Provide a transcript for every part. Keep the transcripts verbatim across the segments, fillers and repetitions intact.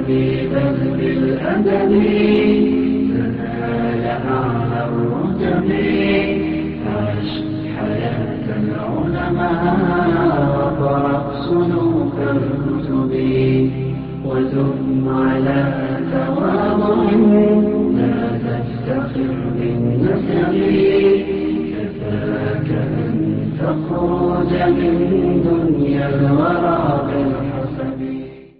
في بذل الأدب تنال أعلى الرتب. عش حياة العلماء وقرأ صنوف الكتب وثم على تواضع لا تفتخر بالنسب. كفاك أن تخرج من دنيا الورى بالحسب.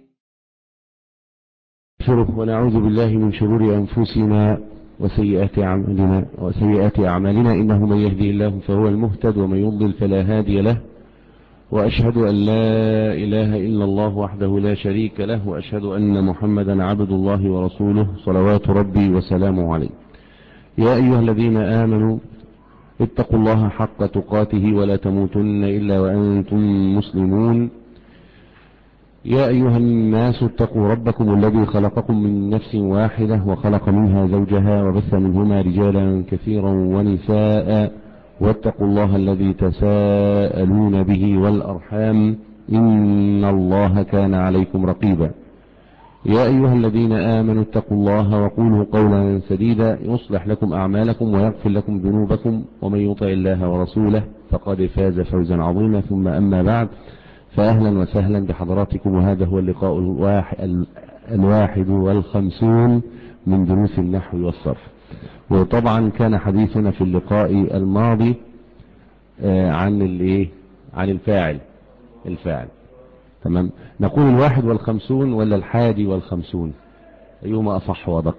ونعوذ بالله من شرور أنفسنا وسيئات أعمالنا وسيئات أعمالنا إنه من يهدي الله فهو المهتد ومن يضلل فلا هادي له. وأشهد أن لا إله إلا الله وحده لا شريك له وأشهد أن محمدا عبد الله ورسوله صلوات ربي وسلامه عليه. يا أيها الذين آمنوا اتقوا الله حق تقاته ولا تموتن إلا وأنتم مسلمون. يا أيها الناس اتقوا ربكم الذي خلقكم من نفس واحدة وخلق منها زوجها وبث منهما رجالا كثيرا ونساء واتقوا الله الذي تساءلون به والأرحام إن الله كان عليكم رقيبا. يا أيها الذين آمنوا اتقوا الله وقولوا قولا سديدا يصلح لكم أعمالكم ويغفر لكم ذنوبكم ومن يطع الله ورسوله فقد فاز فوزا عظيما. ثم أما بعد، فأهلا وسهلا بحضراتكم، وهذا هو اللقاء الواحد والخمسون من دروس النحو والصرف. وطبعا كان حديثنا في اللقاء الماضي عن الايه عن الفاعل الفاعل تمام. نقول الواحد والخمسون ولا الحادي والخمسون؟ أيهما أصح وأدق؟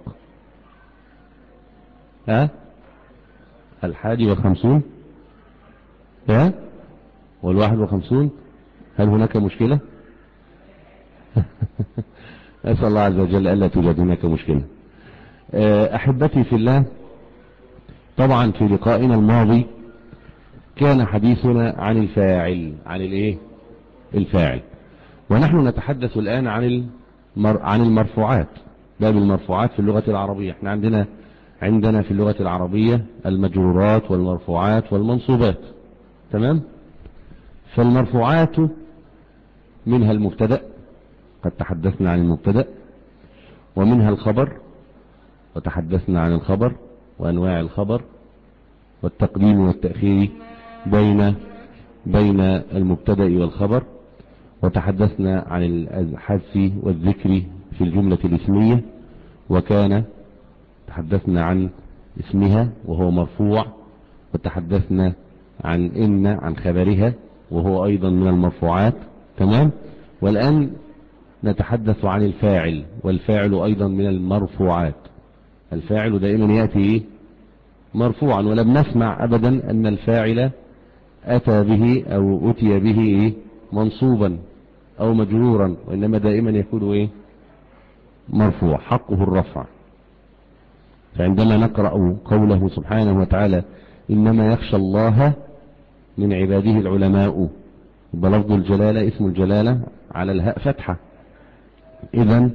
ها الحادي والخمسون ها والواحد والخمسون. هل هناك مشكلة؟ أسأل الله عز وجل ألا توجد هناك مشكلة. أحبتي في الله، طبعا في لقائنا الماضي كان حديثنا عن الفاعل عن الايه الفاعل، ونحن نتحدث الآن عن المر... عن المرفوعات. باب المرفوعات في اللغة العربية. احنا عندنا عندنا في اللغة العربية المجرورات والمرفوعات والمنصوبات، تمام. فالمرفوعات منها المبتدأ، قد تحدثنا عن المبتدأ، ومنها الخبر وتحدثنا عن الخبر وأنواع الخبر والتقديم والتأخير بين بين المبتدأ والخبر، وتحدثنا عن الحذف والذكر في الجملة الاسمية، وكان تحدثنا عن اسمها وهو مرفوع، وتحدثنا عن إن عن خبرها وهو أيضا من المرفوعات، تمام. والآن نتحدث عن الفاعل، والفاعل أيضا من المرفوعات. الفاعل دائما يأتي مرفوعا، ولم نسمع أبدا أن الفاعل أتى به أو أتي به منصوبا أو مجرورا، وإنما دائما يكون إيه مرفوع، حقه الرفع. فعندما نقرأ قوله سبحانه وتعالى إنما يخشى الله من عباده العلماء، بلفظ الجلالة اسم الجلالة على الهاء فتحة، إذن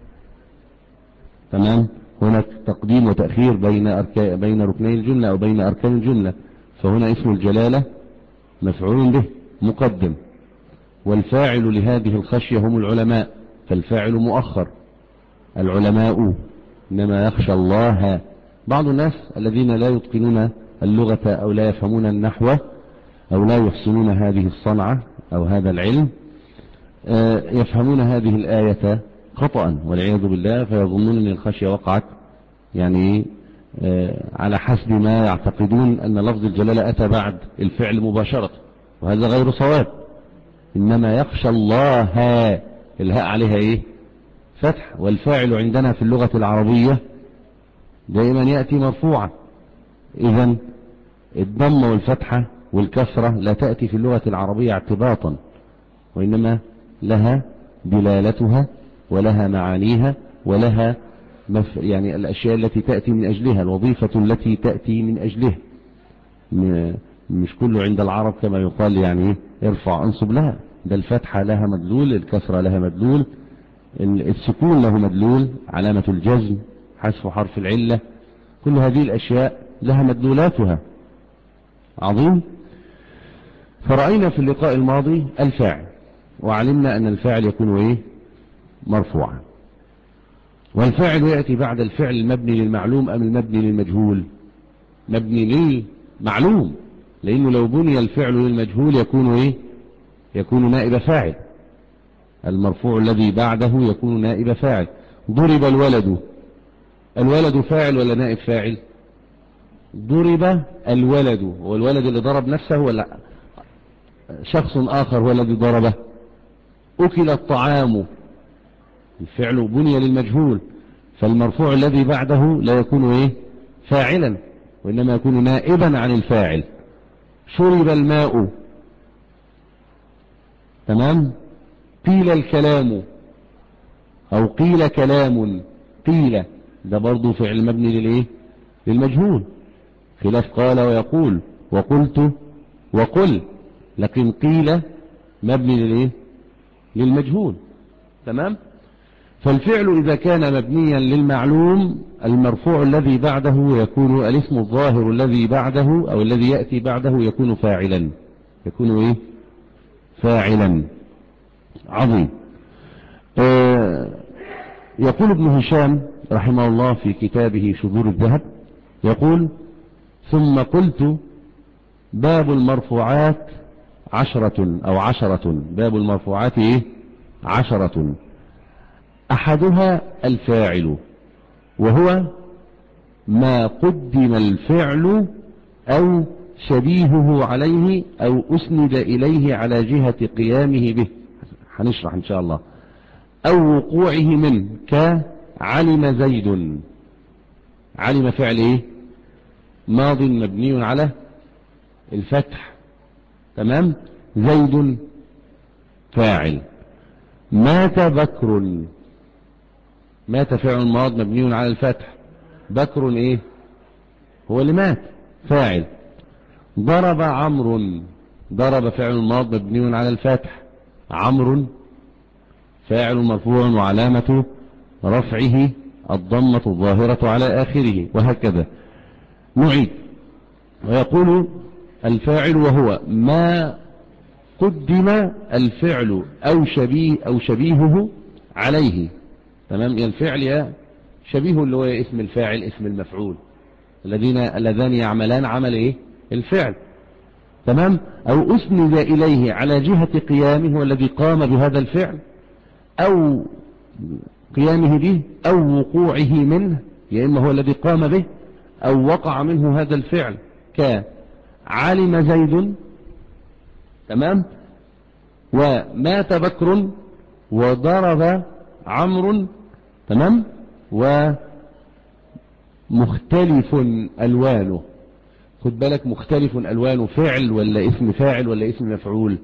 تمام. هناك تقديم وتأخير بين أركان بين ركني الجملة أو بين أركان الجملة، فهنا اسم الجلالة مفعول به مقدم، والفاعل لهذه الخشية هم العلماء، فالفاعل مؤخر. العلماء إنما يخشى الله. بعض الناس الذين لا يتقنون اللغة أو لا يفهمون النحو أو لا يحسنون هذه الصنعة أو هذا العلم يفهمون هذه الآية خطأ والعياذ بالله، فيظنون أن الخشية وقعت يعني على حسب ما يعتقدون أن لفظ الجلالة أتى بعد الفعل مباشرة، وهذا غير صواب. إنما يخشى الله، الهاء عليها إيه فتح، والفاعل عندنا في اللغة العربية دائما يأتي مرفوعا. إذن الضم والفتحة والكسرة لا تأتي في اللغة العربية اعتباطا، وإنما لها دلالتها ولها معانيها ولها مف... يعني الأشياء التي تأتي من أجلها، الوظيفة التي تأتي من أجلها. م... مش كله عند العرب كما يقال يعني ارفع انصب، لها ده الفتحة لها مدلول، الكسرة لها مدلول، السكون له مدلول، علامة الجزم، حذف حرف العلة، كل هذه الأشياء لها مدلولاتها. عظيم. فرأينا في اللقاء الماضي الفاعل، وعلمنا أن الفاعل يكون إيه مرفوعا. والفاعل يأتي بعد الفعل المبني للمعلوم أم المبني للمجهول؟ مبني للمعلوم، لأنه لو بني الفعل للمجهول يكون إيه؟ يكون نائب فاعل. المرفوع الذي بعده يكون نائب فاعل. ضرب الولد، الولد فاعل ولا نائب فاعل؟ ضرب الولد، والولد اللي ضرب نفسه ولا شخص آخر هو الذي ضربه؟ أكل الطعام، الفعل بني للمجهول، فالمرفوع الذي بعده لا يكون إيه؟ فاعلا، وإنما يكون نائبا عن الفاعل. شرب الماء، تمام. قيل الكلام أو قيل كلام، قيل ده برضو فعل مبني للإيه؟ للمجهول، خلاف قال ويقول وقلت وقل، لكن قيل مبني للإيه؟ للمجهول، تمام. فالفعل إذا كان مبنيا للمعلوم المرفوع الذي بعده يكون الاسم الظاهر الذي بعده أو الذي يأتي بعده يكون فاعلا، يكون إيه؟ فاعلا. عظيم. آه يقول ابن هشام رحمه الله في كتابه شذور الذهب، يقول: ثم قلت باب المرفوعات عشرة أو عشرة، باب المرفوعات إيه؟ عشرة، أحدها الفاعل، وهو ما قدم الفعل أو شبيهه عليه أو أسند إليه على جهة قيامه به، هنشرح إن شاء الله، أو وقوعه منه، كعلم زيد. علم فعل إيه؟ ماض مبني على الفتح، تمام. زيد فاعل. مات بكر، مات فعل ماض مبني على الفتح، بكر إيه؟ هو اللي مات، فاعل. ضرب عمرو، ضرب فعل ماض مبني على الفتح، عمرو فاعل مرفوع وعلامة رفعه الضمة الظاهرة على آخره، وهكذا. نعيد. ويقول الفاعل وهو ما قدم الفعل أو شبيه أو شبيهه عليه، تمام. يا الفعل يا شبيه، اللي هو اسم الفاعل اسم المفعول، الذين اللذان يعملان عمل ايه؟ الفعل، تمام. او اسند اليه على جهة قيامه، والذي قام بهذا الفعل، او قيامه به، او وقوعه منه، يا اما هو الذي قام به او وقع منه هذا الفعل، كعلم زيد، تمام، ومات بكر، وضرب عمرو، تمام. ومختلف ألوانه، خد بالك، مختلف ألوانه فعل ولا اسم فاعل ولا اسم مفعول؟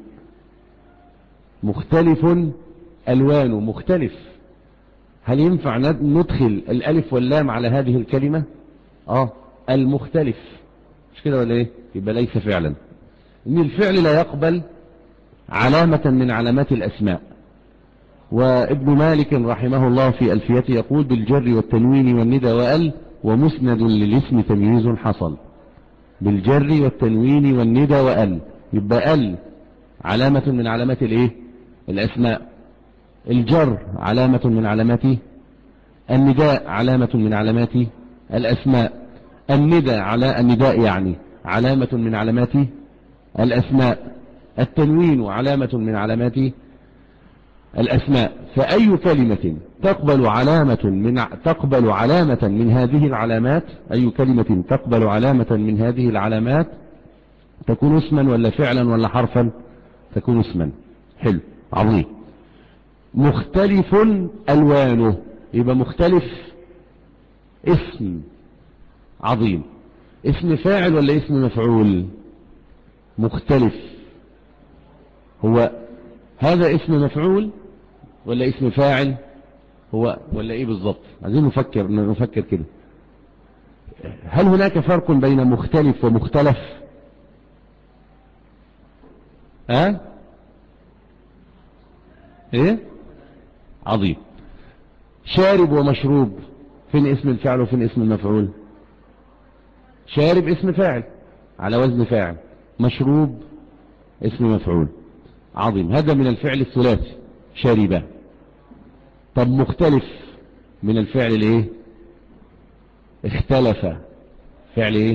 مختلف ألوانه، مختلف. هل ينفع ندخل الألف واللام على هذه الكلمة؟ آه المختلف، مش كده ولا إيه؟ يبقى ليس فعلا. إن الفعل لا يقبل علامة من علامات الأسماء. وابن مالك رحمه الله في ألفيته يقول: بالجر والتنوين والندى وأل، ومسند للاسم تمييز حصل. بالجر والتنوين والندى وأل، يبقى أل علامة من علامات الايه؟ الأسماء. الجر علامة من علامات النداء، علامة من علامات الأسماء. الندى على النداء يعني علامة من علامات الأسماء. التنوين علامة من علامات الأسماء. فأي كلمة تقبل علامة من تقبل علامة من هذه العلامات، أي كلمة تقبل علامة من هذه العلامات تكون اسما ولا فعلا ولا حرفا؟ تكون اسما. حلو، عظيم. مختلف ألوانه، يبقى مختلف اسم. عظيم. اسم فاعل ولا اسم مفعول؟ مختلف. هو هذا اسم مفعول ولا اسم فاعل؟ هو ولا ايه بالضبط؟ عايزين نفكر نفكر كده. هل هناك فرق بين مختلف ومختلف؟ ها أه؟ ايه؟ عظيم. شارب ومشروب، فين اسم الفاعل وفين اسم المفعول؟ شارب اسم فاعل على وزن فاعل، مشروب اسم مفعول. عظيم. هذا من الفعل الثلاثي، شارب. طب مختلف، من الفعل الايه؟ اختلف. فعل ايه؟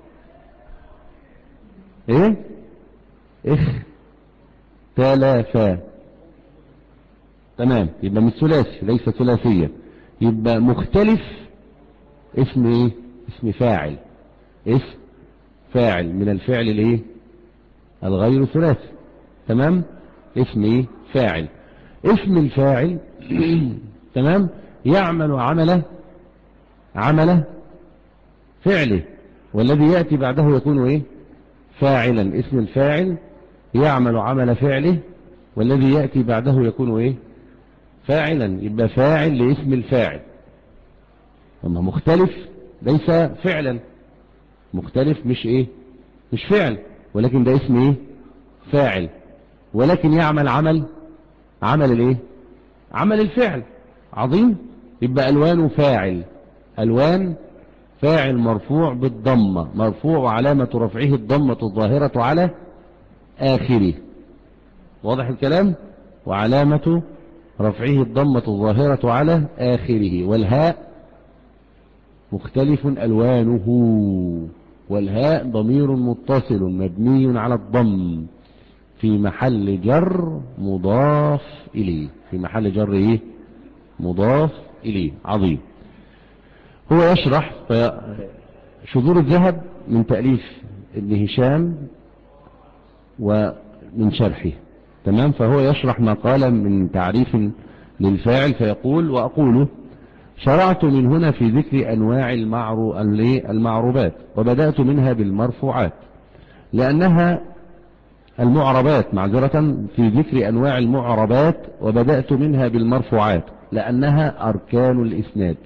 ايه؟ اختلف. تمام، يبقى مش ثلاثي، ليس ثلاثيا. يبقى مختلف اسم ايه؟ اسم فاعل. اسم فاعل من الفعل الايه؟ الغير ثلاثي. تمام، اسم ايه؟ فاعل. اسم الفاعل تمام، يعمل عمله عمله فعله، والذي يأتي بعده يكون ايه؟ فاعلا. اسم الفاعل يعمل عمل فعله، والذي يأتي بعده يكون ايه؟ فاعلا. يبقى فاعل لاسم الفاعل. اما مختلف ليس فعلا، مختلف مش ايه؟ مش فعل، ولكن ده اسم ايه؟ فاعل، ولكن يعمل عمل عمل الايه؟ عمل الفعل. عظيم. يبقى الوان فاعل. الوان فاعل مرفوع بالضمة، مرفوع وعلامة رفعه الضمة الظاهرة على آخره. واضح الكلام؟ وعلامة رفعه الضمة الظاهرة على آخره. والهاء مختلف ألوانه، والهاء ضمير متصل مبني على الضم في محل جر مضاف إليه. في محل جر إيه؟ مضاف إليه. عظيم. هو يشرح شذور الذهب من تأليف ابن هشام ومن شرحه. تمام. فهو يشرح ما قال من تعريف للفاعل، فيقول: وأقول شرعت من هنا في ذكر أنواع المعرو... المعروبات، وبدأت منها بالمرفوعات لأنها المعربات معذرة في ذكر أنواع المعربات وبدأت منها بالمرفوعات لأنها أركان الإسناد.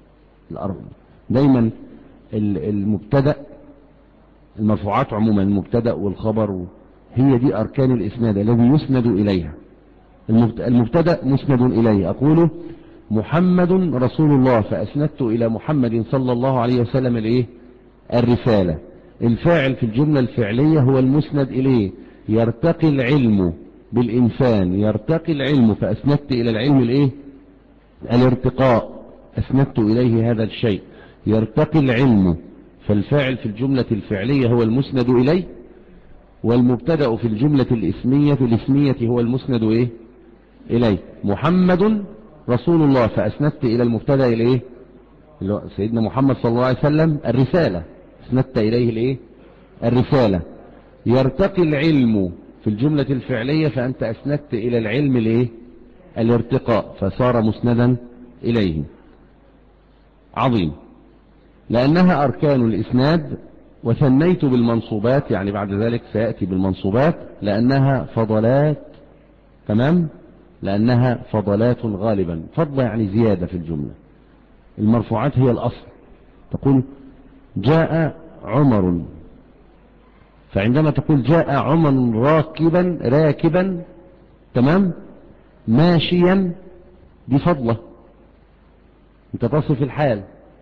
دايما المبتدأ، المرفوعات عموما المبتدأ والخبر هي دي أركان الإسناد الذي يسند إليها. المبتدأ مسند إليه. أقول محمد رسول الله فأسندت إلى محمد صلى الله عليه وسلم الإيه؟ الرسالة. الفاعل في الجملة الفعلية هو المسند إليه. يرتقي العلم بالإنسان، يرتقي العلم فأسندت إلى العلم الإيه؟ الارتقاء، أسندت إليه هذا الشيء. يرتقي العلم، فالفاعل في الجملة الفعلية هو المسند إليه، والمبتدأ في الجملة الإسمية في الإسمية هو المسند إيه؟ إليه. محمد رسول الله فأسندت إلى المبتدأ الإيه؟ سيدنا محمد صلى الله عليه وسلم الرسالة، أسندت إليه الإيه؟ الرسالة. يرتقي العلم في الجملة الفعلية فأنت أسندت إلى العلم الإيه؟ الارتقاء، فصار مسندا إليه. عظيم. لأنها أركان الإسناد. وثنيت بالمنصوبات، يعني بعد ذلك سيأتي بالمنصوبات، لأنها فضلات. تمام، لأنها فضلات غالبا. فضل يعني زيادة في الجملة. المرفوعات هي الأصل. تقول جاء عمر، فعندما تقول جاء عمر راكبا راكبا تمام ماشيا، دي فضلة، انت تصف الحال،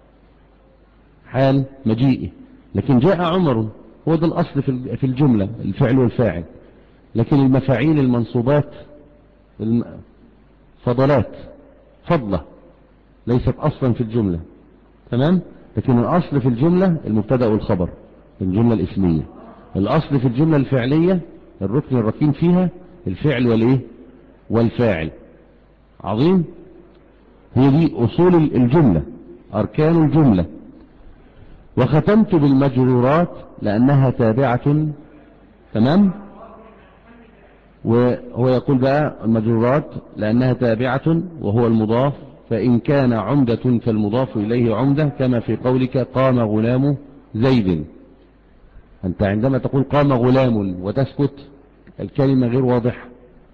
حال مجيئه. لكن جاء عمر هو ده الأصل في الجملة، الفعل والفاعل. لكن المفاعيل المنصوبات فضلات، فضلة ليست أصلا في الجملة. تمام. لكن الأصل في الجملة المبتدأ والخبر في الجملة الإسمية. الأصل في الجملة الفعلية الركن الركين فيها الفعل والإيه؟ والفاعل. عظيم. هي دي أصول الجملة، أركان الجملة. وختمت بالمجرورات لأنها تابعة. تمام. وهو يقول بقى المجرورات لأنها تابعة وهو المضاف، فإن كان عمدة فالمضاف إليه عمدة، كما في قولك قام غلام زيد. أنت عندما تقول قام غلام وتسكت الكلمة غير واضحة،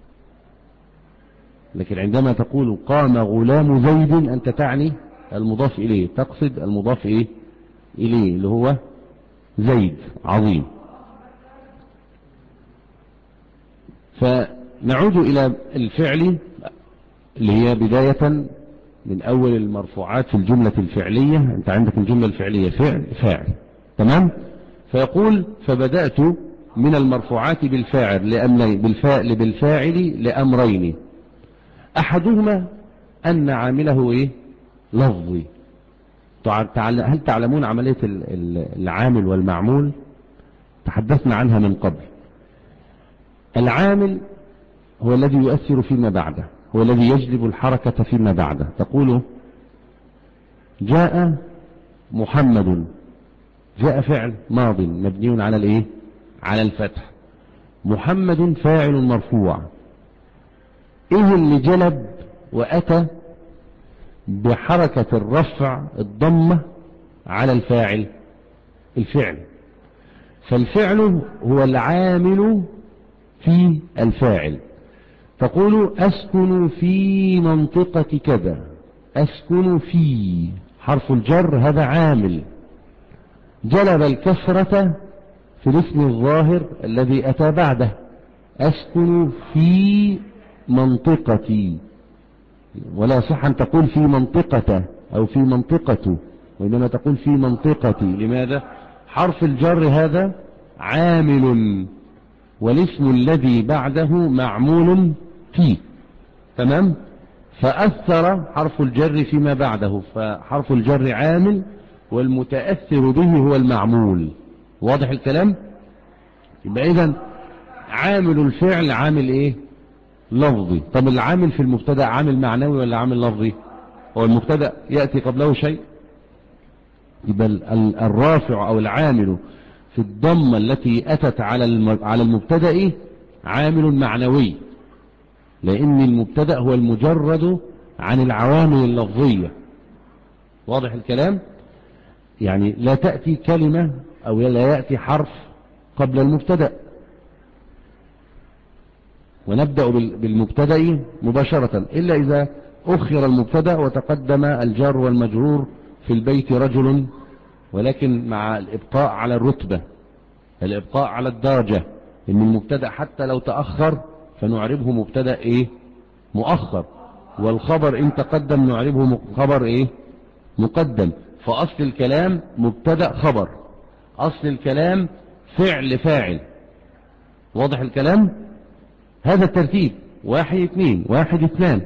لكن عندما تقول قام غلام زيد أنت تعني المضاف إليه، تقصد المضاف إيه؟ إليه اللي هو زيد. عظيم. فنعود إلى الفعل اللي هي بداية من أول المرفوعات في الجملة الفعلية. أنت عندك الجملة الفعلية فعل فاعل. تمام. فيقول فبدأت من المرفوعات بالفاعل لأمرين، بالفاعل بالفاعل لأمرين. أحدهما أن عامله إيه؟ لفظي. هل تعلمون عملية العامل والمعمول؟ تحدثنا عنها من قبل. العامل هو الذي يؤثر فيما بعده، هو الذي يجلب الحركة فيما بعده. تقول جاء محمد، جاء فعل ماض مبني على الايه؟ على الفتح. محمد فاعل مرفوع. ايه اللي جلب واتى بحركة الرفع الضمة على الفاعل؟ الفعل. فالفعل هو العامل في الفاعل. تقول أسكن في منطقة كذا، أسكن في حرف الجر هذا عامل جلب الكسرة في الاسم الظاهر الذي أتى بعده. أسكن في منطقتي، ولا صح أن تقول في منطقة أو في منطقة، وإنما تقول في منطقتي. لماذا؟ حرف الجر هذا عامل والاسم الذي بعده معمول فيه. تمام؟ فأثر حرف الجر فيما بعده، فحرف الجر عامل والمتأثر به هو المعمول. واضح الكلام؟ يبقى إذن عامل الفعل عامل إيه؟ لفظي. طب العامل في المبتدأ عامل معنوي ولا عامل لفظي؟ هو المبتدأ يأتي قبله شيء؟ يبقى الرافع أو العامل في الضمة التي أتت على على المبتدأ عامل معنوي، لأن المبتدأ هو المجرد عن العوامل اللفظية. واضح الكلام؟ يعني لا تأتي كلمة أو لا يأتي حرف قبل المبتدأ. ونبدأ بالمبتدأ مباشرة إلا إذا أخر المبتدأ وتقدم الجار والمجرور في البيت رجل، ولكن مع الإبقاء على الرتبة، الإبقاء على الدرجة. إن المبتدأ حتى لو تأخر فنعربه مبتدأ إيه؟ مؤخر. والخبر إن تقدم نعربه خبر إيه؟ مقدم. فأصل الكلام مبتدأ خبر، أصل الكلام فعل فاعل. واضح الكلام؟ هذا الترتيب واحد اثنين واحد اثنان.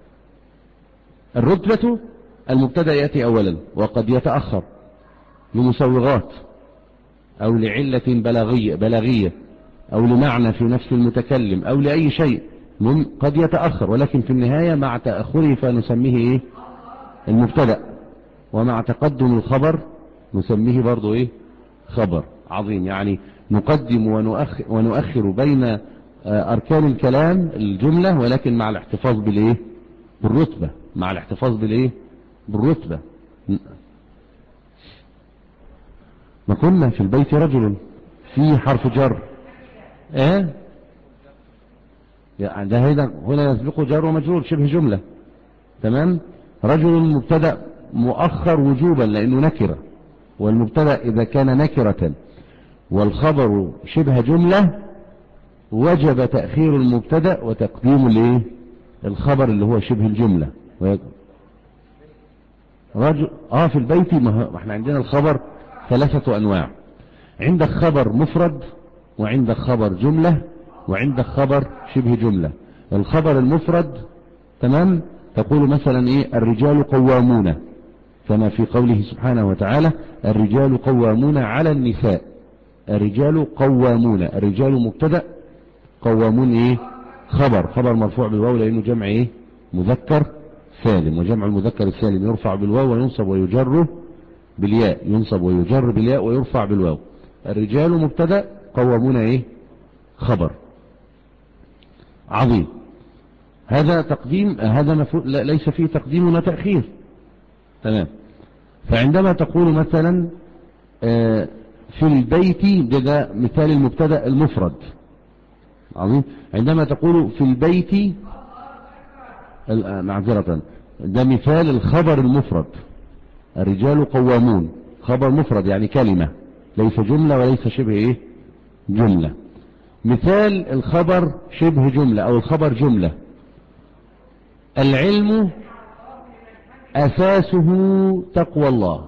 الرتبة المبتدأ يأتي أولا وقد يتأخر لمسوغات أو لعلة بلاغية, بلاغية أو لمعنى في نفس المتكلم أو لأي شيء قد يتأخر، ولكن في النهاية مع تأخره فنسميه إيه؟ المبتدأ. ومع تقدم الخبر نسميه برضو إيه؟ خبر. عظيم. يعني نقدم ونؤخر, ونؤخر بين أركان الكلام الجملة، ولكن مع الاحتفاظ بالإيه؟ بالرتبة. مع الاحتفاظ بالإيه؟ بالرتبة. ما كنا في البيت رجل في حرف جر ايه يعني ده هنا هنا يسبقه جر ومجرور شبه جملة. تمام. رجل مبتدأ مؤخر وجوبا لأنه نكرة، والمبتدأ إذا كان نكرة والخبر شبه جملة وجب تأخير المبتدأ وتقديم الايه؟ الخبر اللي هو شبه الجملة. رجل اه في البيت. ما احنا عندنا الخبر ثلاثة أنواع. عندك خبر مفرد، وعندك خبر جملة، وعندك خبر شبه جملة. الخبر المفرد تمام تقول مثلا ايه؟ الرجال قوامون، كما في قوله سبحانه وتعالى الرجال قوامون على النساء. الرجال قوامون، الرجال مبتدأ، قوامون ايه؟ خبر، خبر مرفوع بالواو لانه جمع ايه؟ مذكر سالم، وجمع المذكر السالم يرفع بالواو وينصب ويجر بالياء، ينصب ويجر بالياء ويرفع بالواو. الرجال مبتدأ، قوامون ايه؟ خبر. عظيم. هذا تقديم، هذا ليس فيه تقديم ولا تأخير. تمام. فعندما تقول مثلا في البيت، ده مثال المبتدأ المفرد. عظيم. عندما تقول في البيت، معذرة، ده مثال الخبر المفرد. الرجال قوامون خبر مفرد يعني كلمة، ليس جملة وليس شبه ايه؟ جملة. مثال الخبر شبه جملة او الخبر جملة. العلم اساسه تقوى الله.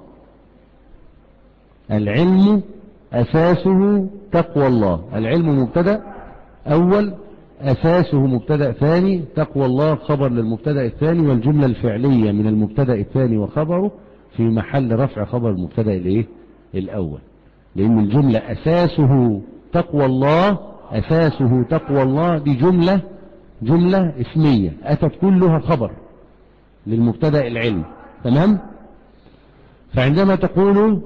العلم اساسه تقوى الله. العلم مبتدأ اول، أساسه مبتدأ ثاني، تقوى الله خبر للمبتدأ الثاني، والجملة الفعلية من المبتدأ الثاني وخبره في محل رفع خبر المبتدأ الايه الأول، لأن الجملة أساسه تقوى الله، أساسه تقوى الله دي جملة جملة اسمية أتت كلها خبر للمبتدأ العلم. تمام. فعندما تقول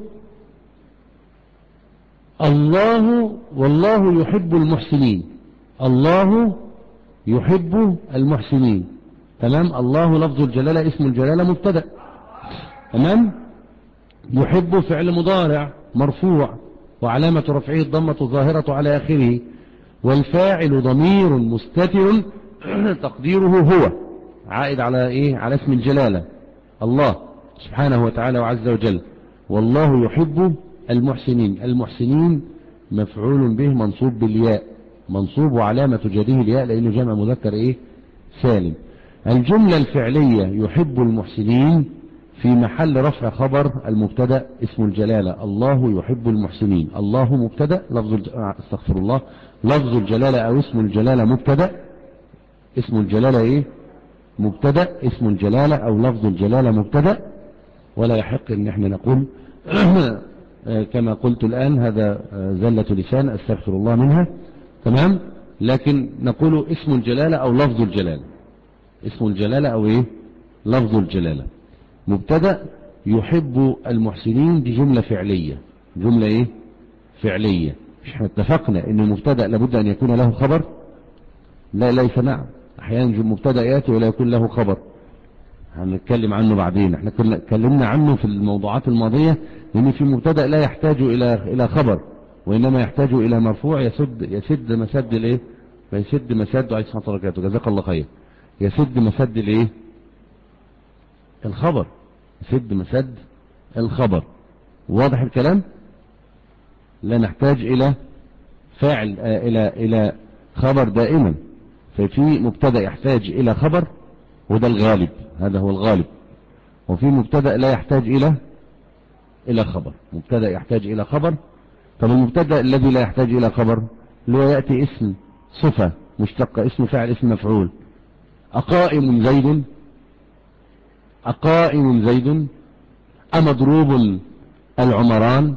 الله والله يحب المحسنين، الله يحب المحسنين، تمام. الله لفظ الجلالة اسم الجلالة مبتدأ، تمام. يحب فعل مضارع مرفوع وعلامة رفعه الضمة الظاهرة على آخره، والفاعل ضمير مستتر تقديره هو، عائد على ايه؟ على اسم الجلالة الله سبحانه وتعالى وعز وجل. والله يحب المحسنين، المحسنين مفعول به منصوب بالياء، منصوب وعلامة جره الياء لأنه جمع مذكر ايه؟ سالم. الجملة الفعلية يحب المحسنين في محل رفع خبر المبتدأ اسم الجلالة الله يحب المحسنين، الله مبتدأ لفظ الج... استغفر الله لفظ الجلالة أو اسم الجلالة مبتدأ، اسم الجلالة ايه؟ مبتدأ، اسم الجلالة أو لفظ الجلالة مبتدأ، ولا يحق ان احنا نقول كما قلت الآن هذا زلة لسان استغفر الله منها، تمام. لكن نقول اسم الجلالة أو لفظ الجلالة، اسم الجلالة أو ايه؟ لفظ الجلالة. مبتدأ يحب المحسنين دي جملة فعلية، جملة ايه؟ فعلية. مش احنا اتفقنا ان المبتدأ لابد ان يكون له خبر؟ لا ليس، نعم، احيانا مبتدأ ياتي ولا يكون له خبر، هنتكلم عنه بعدين. احنا كنا اتكلمنا عنه في الموضوعات الماضية، لان في مبتدأ لا يحتاج الى الى خبر، وانما يحتاج الى مرفوع يسد يسد مسد الايه؟ يسد مسد عليه الصلاه والسلام، جزاك الله خير، يسد مسد الايه؟ الخبر، يسد مسد الخبر. واضح الكلام؟ لا نحتاج الى فاعل آه الى الى خبر دائما، ففي مبتدأ يحتاج الى خبر وده الغالب، هذا هو الغالب، وفي مبتدأ لا يحتاج الى الى خبر، مبتدأ يحتاج الى خبر. طب المبتدأ الذي لا يحتاج الى خبر اللي هو يأتي اسم صفة مشتقة، اسم فاعل، اسم مفعول. أقائم زيد، أقائم زيد، أمضروب العمران،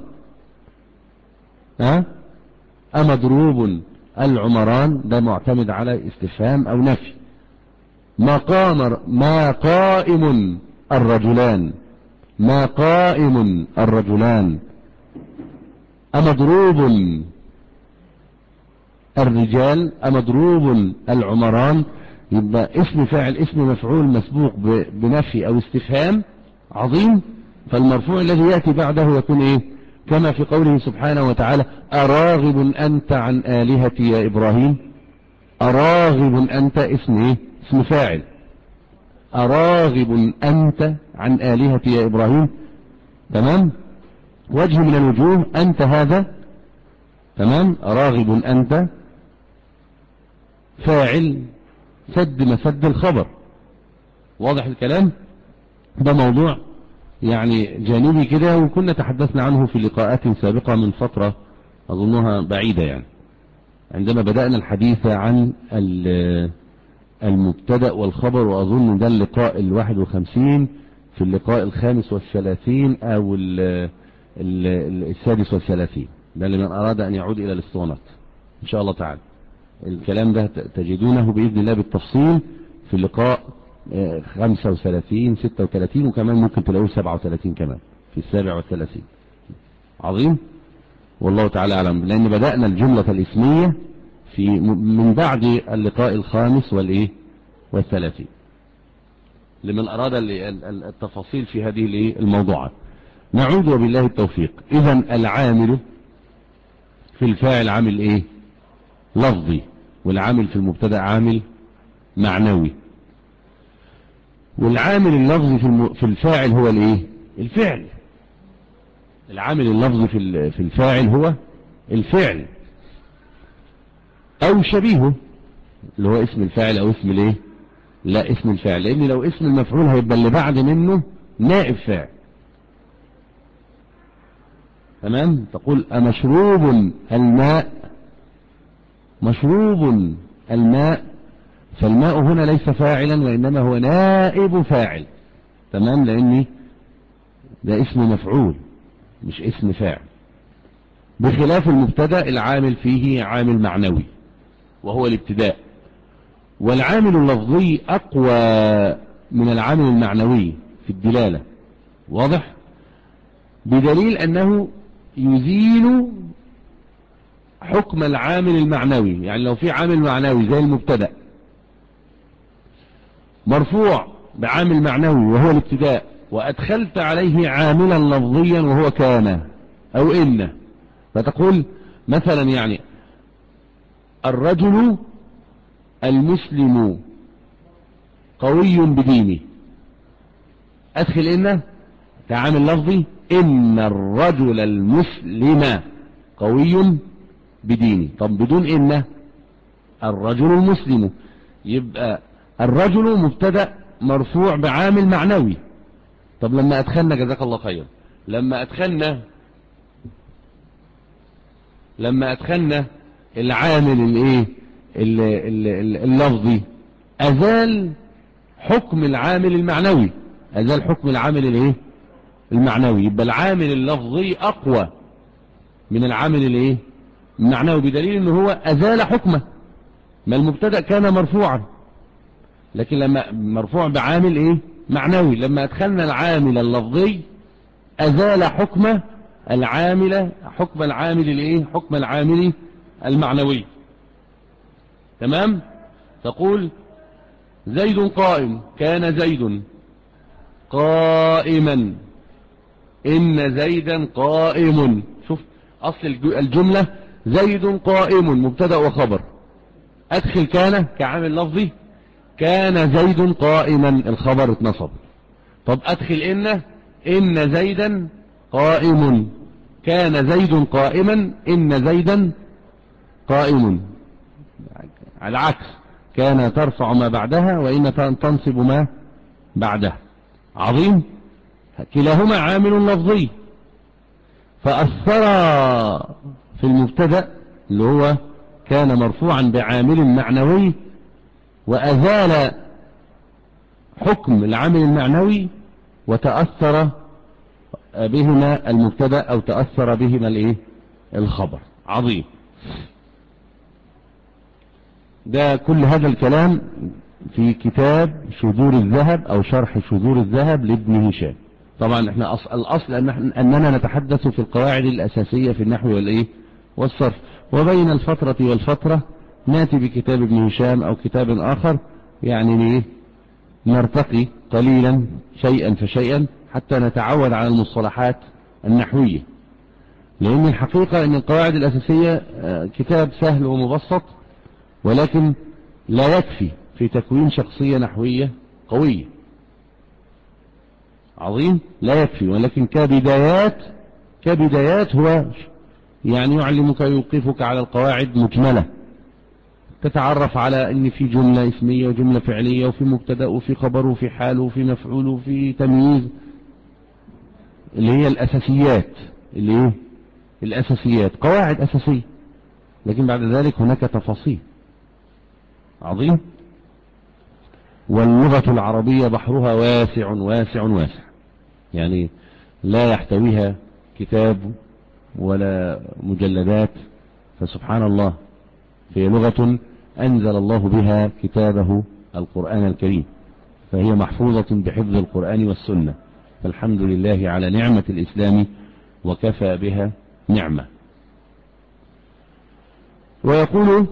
ها؟ أمضروب العمران ده معتمد على استفهام أو نفي. ما قام ما قائم الرجلان، ما قائم الرجلان، أمضروب الرجال، أمضروب العمران. يبقى اسم فاعل اسم مفعول مسبوق بنفي أو استفهام عظيم، فالمرفوع الذي يأتي بعده يكون إيه؟ كما في قوله سبحانه وتعالى أراغب أنت عن آلهتي يا إبراهيم، أراغب أنت اسم إيه؟ اسم فاعل، أراغب أنت عن آلهتي يا إبراهيم، تمام. وجه من الوجوه أنت هذا، تمام. راغب أنت فاعل سد مسد الخبر. واضح الكلام؟ ده موضوع يعني جانبي كده، وكنا تحدثنا عنه في لقاءات سابقة من فترة أظنها بعيدة، يعني عندما بدأنا الحديث عن المبتدأ والخبر، وأظن ده اللقاء الواحد وخمسين في اللقاء الخامس والثلاثين أو السادس والثلاثين، ده لمن أراد أن يعود إلى الاسطوانات إن شاء الله تعالى. الكلام ده تجدونه بإذن الله بالتفصيل في اللقاء خمسة وثلاثين ستة وثلاثين، وكمان ممكن تلاقوه سبعة وثلاثين كمان في السابع والثلاثين. عظيم، والله تعالى أعلم. لأن بدأنا الجملة الإسمية في من بعد اللقاء الخامس والإيه والثلاثين، لمن أراد التفاصيل في هذه الموضوعات. نعود وبالله التوفيق. إذن العامل في الفاعل عامل إيه؟ لفظي، والعامل في المبتدأ عامل معنوي. والعامل اللفظي في الفاعل هو الإيه؟ الفعل. العامل اللفظي في الفاعل هو الفعل أو شبيهه، اللي هو اسم الفاعل أو اسم الإيه؟ لا، اسم الفاعل، لأن لو اسم المفعول هيبقى اللي بعد منه نائب فاعل. تمام. تقول أمشروب الماء، مشروب الماء، فالماء هنا ليس فاعلا وإنما هو نائب فاعل، تمام، لأني ده اسم مفعول مش اسم فاعل، بخلاف المبتدأ العامل فيه عامل معنوي وهو الابتداء، والعامل اللفظي أقوى من العامل المعنوي في الدلالة، واضح؟ بدليل أنه يزيل حكم العامل المعنوي. يعني لو في عامل معنوي زي المبتدأ مرفوع بعامل معنوي وهو الابتداء، وأدخلت عليه عاملا لفظيا وهو كان أو إن، فتقول مثلا يعني الرجل المسلم قوي بدينه، أدخل إن كعامل لفظي، إن الرجل المسلم قوي بدينه. طب بدون إن الرجل المسلم، يبقى الرجل مبتدأ مرفوع بعامل معنوي. طب لما أدخلنا، جزاك الله خير، لما أدخلنا لما أدخلنا العامل الايه اللفظي، أزال حكم العامل المعنوي، أزال حكم العامل الايه المعنوي. يبقى العامل اللفظي أقوى من العامل الايه المعنوي، بدليل انه هو أزال حكمه. ما المبتدأ كان مرفوعا، لكن لما مرفوع بعامل ايه معنوي، لما أدخلنا العامل اللفظي أزال حكم العامل حكم العامل الايه حكم العامل المعنوي، تمام. تقول زيد قائم، كان زيد قائما، إن زيدا قائم. شوف أصل الجملة زيد قائم مبتدأ وخبر، أدخل كان كعامل لفظي، كان زيد قائما الخبر اتنصب. طب أدخل إن إن زيدا قائم، كان زيد قائما، إن زيدا قائم. على العكس، كان ترفع ما بعدها وإن تنصب ما بعدها. عظيم. كلاهما عامل لفظي، فأثر في المبتدأ اللي هو كان مرفوعا بعامل معنوي، وأزال حكم العامل المعنوي، وتأثر بهما المبتدأ أو تأثر بهما الايه الخبر. عظيم. ده كل هذا الكلام في كتاب شذور الذهب أو شرح شذور الذهب لابن هشام. طبعا احنا أصل الأصل أننا نتحدث في القواعد الأساسية في النحو والإيه والصرف، وبين الفترة والفترة ناتي بكتاب ابن هشام أو كتاب آخر، يعني ليه نرتقي قليلا شيئا فشيئا حتى نتعود على المصطلحات النحوية. لأن الحقيقة أن القواعد الأساسية كتاب سهل ومبسط، ولكن لا يكفي في تكوين شخصية نحوية قوية. عظيم. لا يكفي، ولكن كبدايات كبدايات هو يعني يعلمك، يوقفك على القواعد مجملة، تتعرف على ان في جملة اسمية وجملة فعلية وفي مبتدأ وفي خبر وفي حال وفي مفعول وفي تمييز، اللي هي الأساسيات، اللي هي الأساسيات، قواعد أساسية، لكن بعد ذلك هناك تفاصيل. عظيم. واللغة العربية بحرها واسع واسع واسع، يعني لا يحتويها كتاب ولا مجلدات، فسبحان الله، هي لغة أنزل الله بها كتابه القرآن الكريم، فهي محفوظة بحفظ القرآن والسنة، فالحمد لله على نعمة الإسلام وكفى بها نعمة. ويقول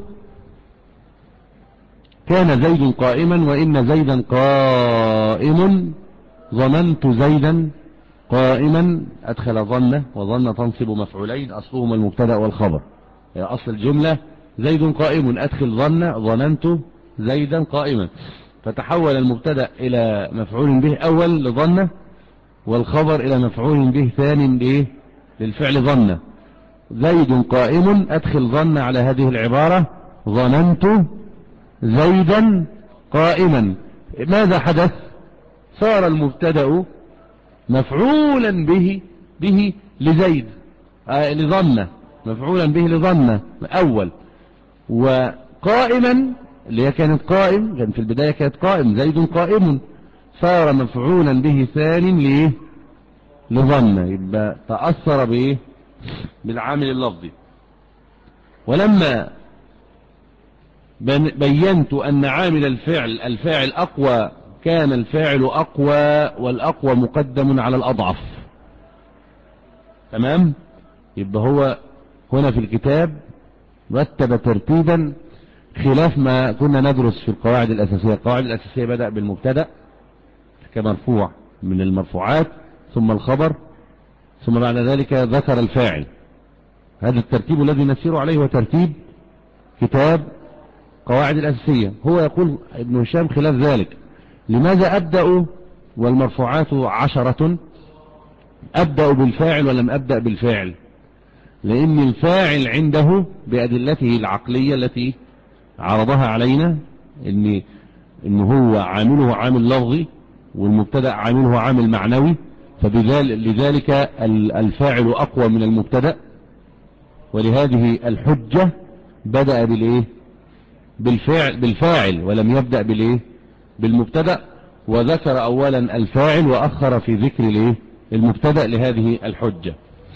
كان زيد قائما، وإن زيدا قائم، ظننت زيدا قائما، أدخل ظن، وظن تنصب مفعولين أصلهما المبتدأ والخبر. هي أصل الجملة زيد قائم، أدخل ظن، ظننت زيدا قائما، فتحول المبتدأ إلى مفعول به أول لظن، والخبر إلى مفعول به ثاني للفعل ظن. زيد قائم، أدخل ظن على هذه العبارة، ظننت زيدا قائما. ماذا حدث؟ صار المبتدأ مفعولا به به لزيد، آه لظن، مفعولا به لظن أول، قائما اللي هي كانت قائم، كان في البداية كانت قائم، زيد قائم، صار مفعولا به ثان لإيه؟ لظن، يبقى تأثر بإيه؟ بالعامل اللفظي. ولما بينت أن عامل الفعل الفاعل أقوى، كان الفاعل أقوى، والأقوى مقدم على الأضعف. تمام؟ يبقى هو هنا في الكتاب رتب ترتيبا خلاف ما كنا ندرس في القواعد الأساسية. القواعد الأساسية بدأ بالمبتدأ كمرفوع من المرفوعات، ثم الخبر، ثم بعد ذلك ذكر الفاعل. هذا الترتيب الذي نسير عليه هو ترتيب كتاب قواعد الأساسية. هو يقول ابن هشام خلاف ذلك: لماذا أبدأ والمرفوعات عشرة أبدأ بالفاعل ولم أبدأ بالفاعل؟ لأن الفاعل عنده بأدلته العقلية التي عرضها علينا إن إن هو عامله عامل لفظي، والمبتدأ عامله عامل معنوي، فلذلك الفاعل أقوى من المبتدأ. ولهذه الحجة بدأ بالإيه؟ بالفعل بالفاعل ولم يبدأ بالإيه؟ بالمبتدأ، وذكر أولا الفاعل وأخر في ذكر الإيه؟ المبتدأ لهذه الحجة.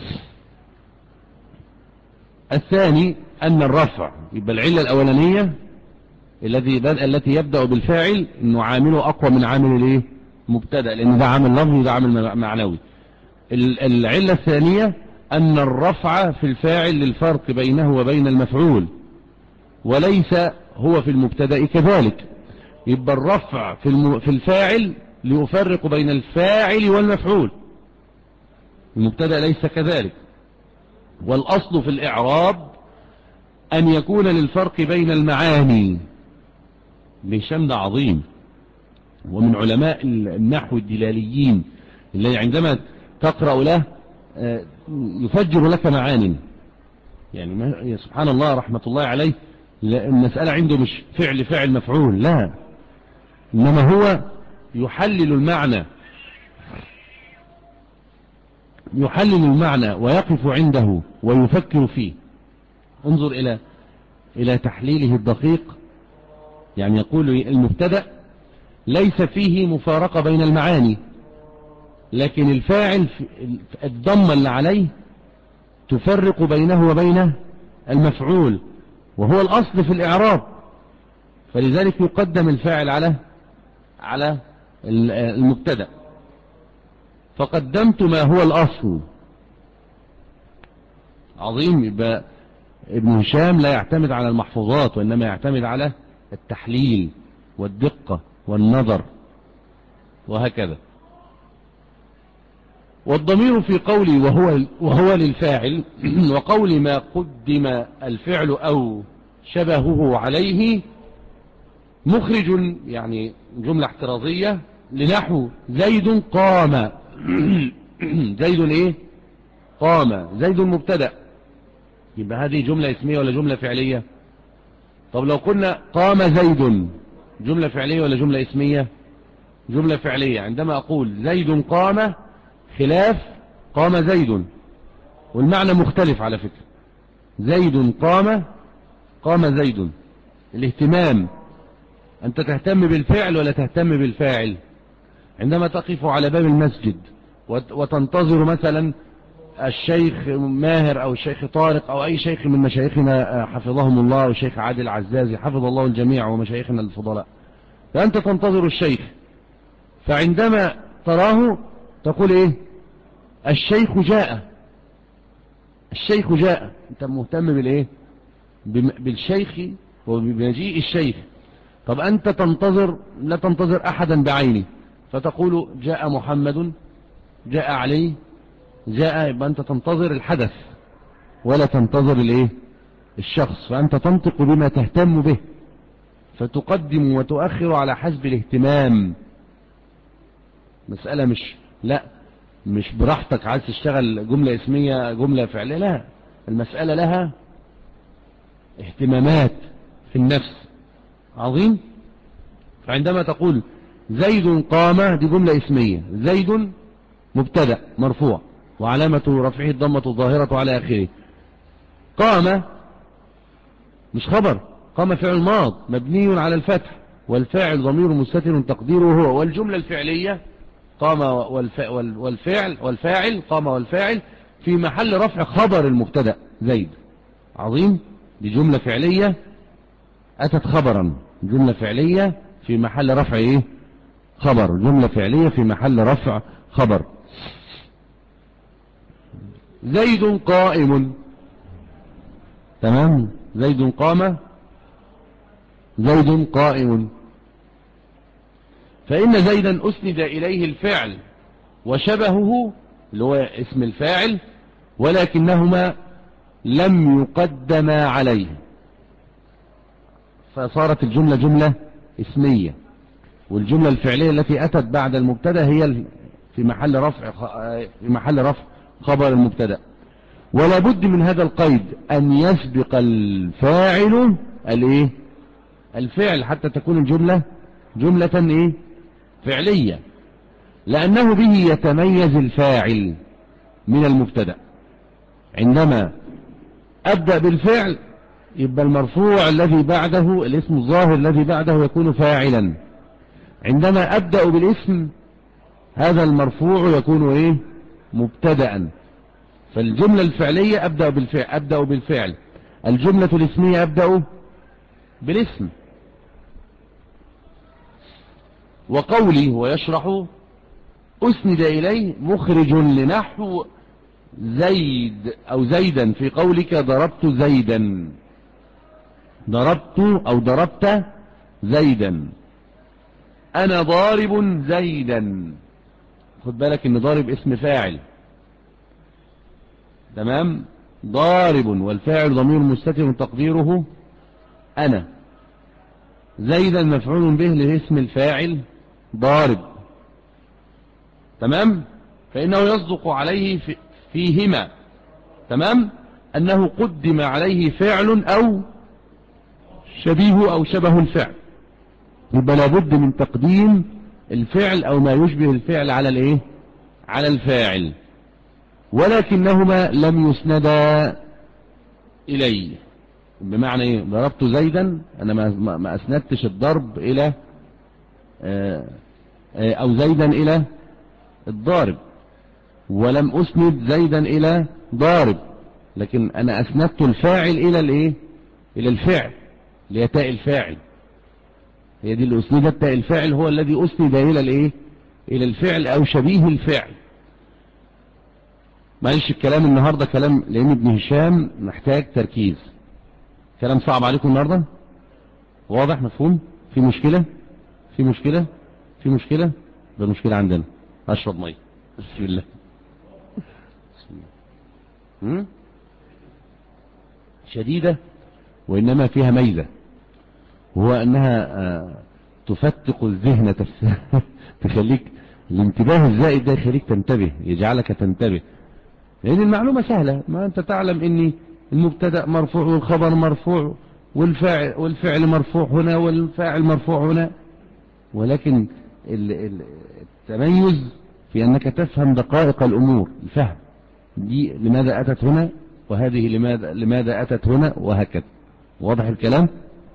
الثاني أن الرفع، يبقى العلة الأولانية الذي التي يبدأ بالفاعل إنه عامله أقوى من عامل الإيه؟ مبتدأ، لأن ده عامل لفظي وده عامل معنوي. العلة الثانية أن الرفع في الفاعل للفرق بينه وبين المفعول، وليس هو في المبتدأ كذلك. يبقى الرفع في في الفاعل ليفرق بين الفاعل والمفعول، المبتدأ ليس كذلك. والأصل في الإعراب أن يكون للفرق بين المعاني. هشام ده عظيم، ومن علماء النحو الدلاليين اللي عندما تقرأ له يفجر لك معاني. يعني سبحان الله رحمة الله عليه، المسألة عنده مش فعل فعل مفعول، لا، إنما هو يحلل المعنى يحلل المعنى ويقف عنده ويفكر فيه. انظر إلى إلى تحليله الدقيق. يعني يقول المبتدأ ليس فيه مفارقة بين المعاني، لكن الفاعل الضمة اللي عليه تفرق بينه وبين المفعول، وهو الأصل في الإعراب، فلذلك يقدم الفاعل على على المبتدأ. فقدمت ما هو الأصل. عظيم. يبقى ابن هشام لا يعتمد على المحفوظات، وإنما يعتمد على التحليل والدقة والنظر وهكذا. والضمير في قولي وهو, وهو للفاعل وقول ما قدم الفعل أو شبهه عليه مخرج، يعني جملة احترازية لنحو زيد قام. زيد ايه؟ قام. زيد مبتدأ، يبقى هذه جملة اسمية ولا جملة فعلية؟ طب لو قلنا قام زيد، جملة فعلية ولا جملة اسمية؟ جملة فعلية. عندما أقول زيد قام خلاف قام زيد، والمعنى مختلف على فكرة. زيد قام، قام زيد. الاهتمام، أنت تهتم بالفعل ولا تهتم بالفاعل؟ عندما تقف على باب المسجد وتنتظر مثلا الشيخ ماهر أو الشيخ طارق أو أي شيخ من مشايخنا حفظهم الله، أو الشيخ عادل عزازي حفظ الله الجميع ومشايخنا الفضلاء، فأنت تنتظر الشيخ، فعندما تراه تقول إيه؟ الشيخ جاء، الشيخ جاء. أنت مهتم بالإيه؟ بالشيخ وبمجيء الشيخ. طب أنت تنتظر، لا تنتظر أحدا بعينه، فتقول جاء محمد، جاء علي، جاء، يبقى أنت تنتظر الحدث ولا تنتظر الإيه؟ الشخص. فأنت تنطق بما تهتم به، فتقدم وتؤخر على حسب الاهتمام. مسألة مش لا مش براحتك عايز تشتغل جملة اسمية جملة فعلية، لا، المسألة لها اهتمامات في النفس. عظيم. فعندما تقول زيد قام، دي جملة اسمية، زيد مبتدأ مرفوع وعلامة رفعه الضمة الظاهرة على آخره. قام مش خبر، قام فعل ماض مبني على الفتح، والفاعل ضمير مستتر تقديره هو، والجملة الفعلية قام والفعل والفاعل قام والفاعل في محل رفع خبر المبتدأ زيد. عظيم. دي جملة فعلية أتت خبرا، جملة فعلية في محل رفع إيه؟ خبر. جملة فعلية في محل رفع خبر. زيد قائم. تمام. زيد قام، زيد قائم. فإن زيدا أسند إليه الفعل وشبهه اللي هو اسم الفاعل، ولكنهما لم يقدما عليه، فصارت الجملة جملة اسمية، والجملة الفعلية التي أتت بعد المبتدا هي في محل رفع في محل رفع خبر المبتدا. ولا بد من هذا القيد أن يسبق الفاعل الايه الفعل حتى تكون الجملة جملة ايه فعلية، لأنه به يتميز الفاعل من المبتدا. عندما أبدأ بالفعل يبقى المرفوع الذي بعده الاسم الظاهر الذي بعده يكون فاعلا. عندما أبدأ بالاسم هذا المرفوع يكون ايه مبتدأ. فالجملة الفعلية أبدأ بالفعل أبدأ بالفعل الجملة الاسمية أبدأ بالاسم. وقولي ويشرح أسند إليه مخرج لنحو زيد أو زيدا، في قولك ضربت زيدا، ضربت أو ضربت زيدا، أنا ضارب زيدا. خد بالك إن ضارب اسم فاعل. تمام. ضارب والفاعل ضمير مستتر تقديره أنا، زيدا مفعول به لاسم الفاعل ضارب. تمام. فإنه يصدق عليه في فيهما تمام أنه قدم عليه فعل أو شبيه أو شبه الفعل، يبقى لابد من تقديم الفعل أو ما يشبه الفعل على الإيه على الفاعل، ولكنهما لم يسندا إليه. بمعنى إيه؟ ضربت زيدا، أنا ما ما أسندتش الضرب إلى أو زيدا إلى الضارب، ولم أسند زيدا إلى ضارب، لكن أنا أسندت الفاعل إلى الإيه إلى الفعل، ليتاء الفاعل. هي دي اللي أسندت، تاء الفاعل هو الذي أسند إلى الإيه إلى الفعل أو شبيه الفعل. معلش الكلام النهاردة كلام لأن ابن هشام محتاج تركيز. كلام صعب عليكم النهاردة؟ واضح؟ مفهوم؟ في مشكلة؟ في مشكلة؟ في مشكلة؟ ده مشكلة عندنا. أشرب مية. بسم الله. بسم الله. هم؟ شديدة وإنما فيها ميزة، وهو أنها تفتق الذهن، تخليك الانتباه الزائد ده يخليك تنتبه، يجعلك تنتبه، لأن المعلومة سهلة. ما أنت تعلم إن المبتدأ مرفوع والخبر مرفوع والفاعل والفعل مرفوع هنا والفاعل مرفوع هنا، ولكن التميز في أنك تفهم دقائق الأمور، الفهم دي لماذا أتت هنا وهذه لماذا لماذا أتت هنا وهكذا. واضح الكلام؟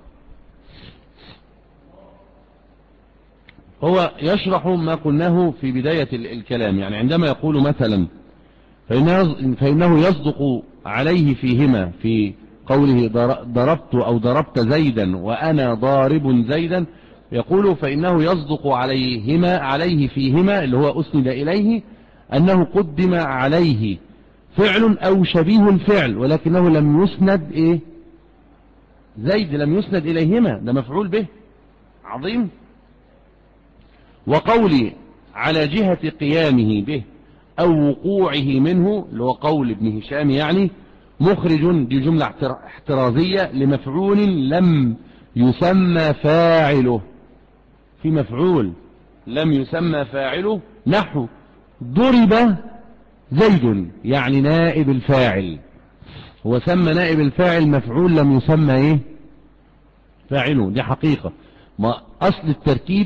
هو يشرح ما قلناه في بداية الكلام، يعني عندما يقول مثلا فإنه يصدق عليه فيهما في قوله ضربت أو ضربت زيدا وأنا ضارب زيدا، يقول فإنه يصدق عليهما عليه فيهما اللي هو أسند إليه أنه قدم عليه فعل أو شبيه الفعل، ولكنه لم يسند إيه زيد، لم يسند إليهما، ده مفعول به. عظيم. وقولي على جهة قيامه به أو وقوعه منه اللي هو قول ابن هشام، يعني مخرج، دي جملة احترازية لمفعول لم يسمى فاعله. في مفعول لم يسمى فاعله نحو ضرب زيد، يعني نائب الفاعل، هو سمى نائب الفاعل مفعول لم يسمى ايه فاعله. دي حقيقة، ما أصل التركيب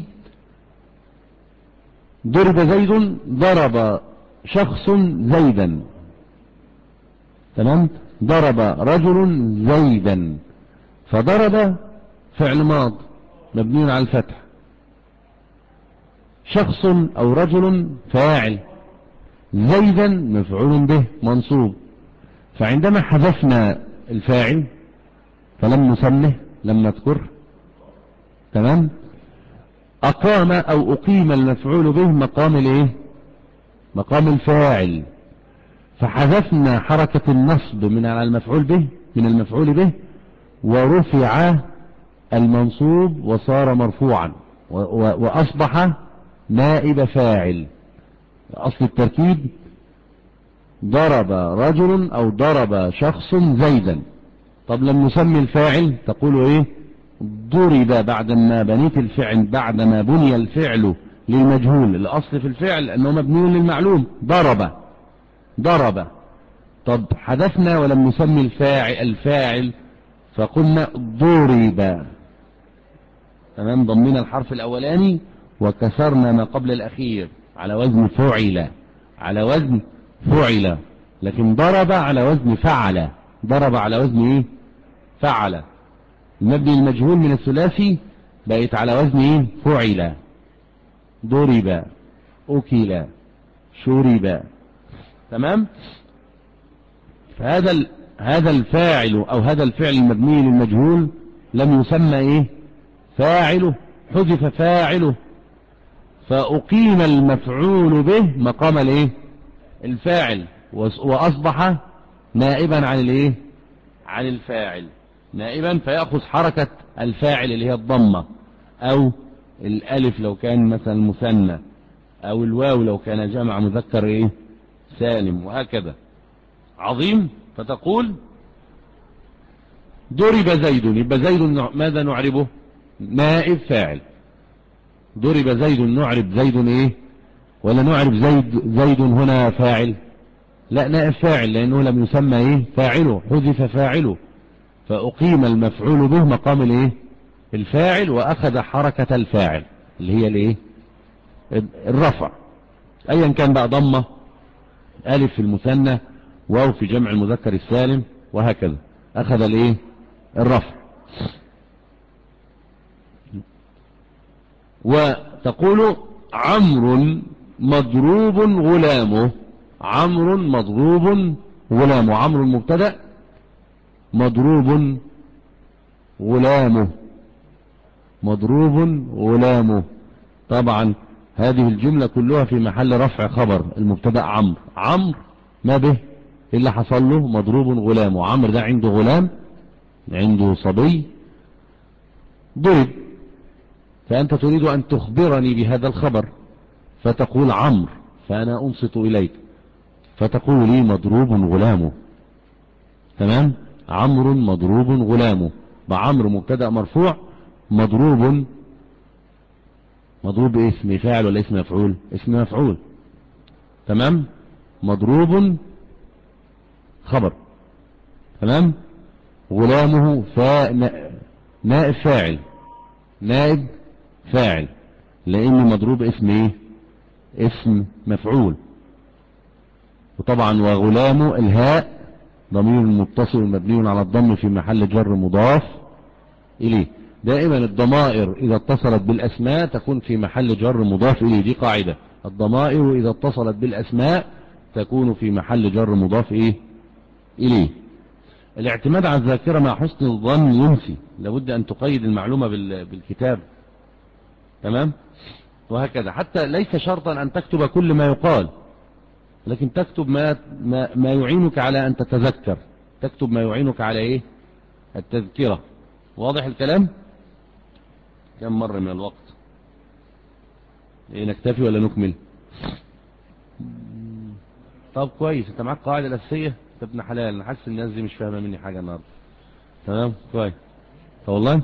ضرب زيد، ضرب شخص زيدا. تمام. ضرب رجل زيدا، فضرب فعل ماض مبني على الفتح، شخص أو رجل فاعل، زيدا مفعول به منصوب. فعندما حذفنا الفاعل فلم نسمه، لم نذكر، تمام، أقام أو أقيم المفعول به مقام الايه؟ مقام الفاعل. فحذفنا حركة النصب من على المفعول به، من المفعول به، ورفع المنصوب وصار مرفوعا وأصبح نائب فاعل. أصل التركيب ضرب رجل أو ضرب شخص زيدا. طب لم نسمي الفاعل تقول ايه؟ ضرب، بعدما بنيت الفعل، بعدما بني الفعل للمجهول. الأصل في الفعل أنه مبني للمعلوم، ضرب ضرب. طب حدثنا ولم نسمي الفاعل الفاعل فقلنا ضرب، تمام، ضمنا الحرف الأولاني وكسرنا ما قبل الأخير على وزن فعل، على وزن فعل. لكن ضرب على وزن فعل، ضرب على وزن ايه؟ فعل. المبني المجهول من الثلاثي بقت على وزن ايه؟ فعل. ضرب، أكل، شرب، تمام. فهذا ال... هذا الفاعل أو هذا الفعل المبني للمجهول لم يسمى ايه؟ فاعله، حذف فاعله، فأقيم المفعول به مقام الايه؟ الفاعل، وأصبح نائبا عن الايه؟ عن الفاعل، نائبا، فيأخذ حركة الفاعل اللي هي الضمة، أو الألف لو كان مثلا مثنى، أو الواو لو كان جمع مذكر ايه؟ سالم، وهكذا. عظيم. فتقول ضرب زيد، يبقى زيد ماذا نعربه؟ نائب فاعل. ضرب زيد، نعرب زيد ايه؟ ولا نعرب زيد زيد هنا فاعل؟ لا، نائب فاعل، لأنه لم يسمى ايه؟ فاعله، حذف فاعله، فأقيم المفعول به مقام الايه؟ الفاعل، وأخذ حركة الفاعل اللي هي الايه؟ الرفع، ايا كان بقى، ضمة، ألف في المثنى، واو في جمع المذكر السالم، وهكذا، أخذ الايه؟ الرفع. وتقول عمرو مضروب غلامه، عمرو مضروب غلامه، عمرو مبتدأ، مضروب غلامه، مضروب غلامه. طبعا هذه الجملة كلها في محل رفع خبر المبتدأ عمرو. عمرو ما به اللي حصل له؟ مضروب غلامه. عمرو ده عنده غلام، عنده صبي ضرب، فأنت تريد أن تخبرني بهذا الخبر، فتقول عمرو، فأنا أنصت إليك فتقول لي مضروب غلامه، تمام. عمرو مضروب غلامه، بعمرو مبتدأ مرفوع، مضروب، مضروب اسم فاعل ولا اسم مفعول؟ اسم مفعول، تمام. مضروب خبر، تمام. غلامه فا نائب فاعل، نائب فاعل، لأن مضروب اسم ايه؟ اسم مفعول. وطبعا وغلام الهاء ضمير متصل مبني على الضم في محل جر مضاف إليه. دائما الضمائر إذا اتصلت بالأسماء تكون في محل جر مضاف إليه، دي قاعدة. الضمائر إذا اتصلت بالأسماء تكون في محل جر مضاف إيه؟ إليه. الاعتماد على الذاكرة مع حسن الظن ينسي، لابد أن تقيد المعلومة بالكتاب، تمام. وهكذا، حتى ليس شرطا أن تكتب كل ما يقال، لكن تكتب ما, ما, ما يعينك على أن تتذكر، تكتب ما يعينك على إيه؟ التذكرة. واضح الكلام؟ كم مرة من الوقت؟ إيه، نكتفي ولا نكمل؟ طب كويس، انت معاك قاعدة الأساسية، ابن حلال. نحس الناس دي مش فاهمة مني حاجة النهاردة، تمام، كويس. والله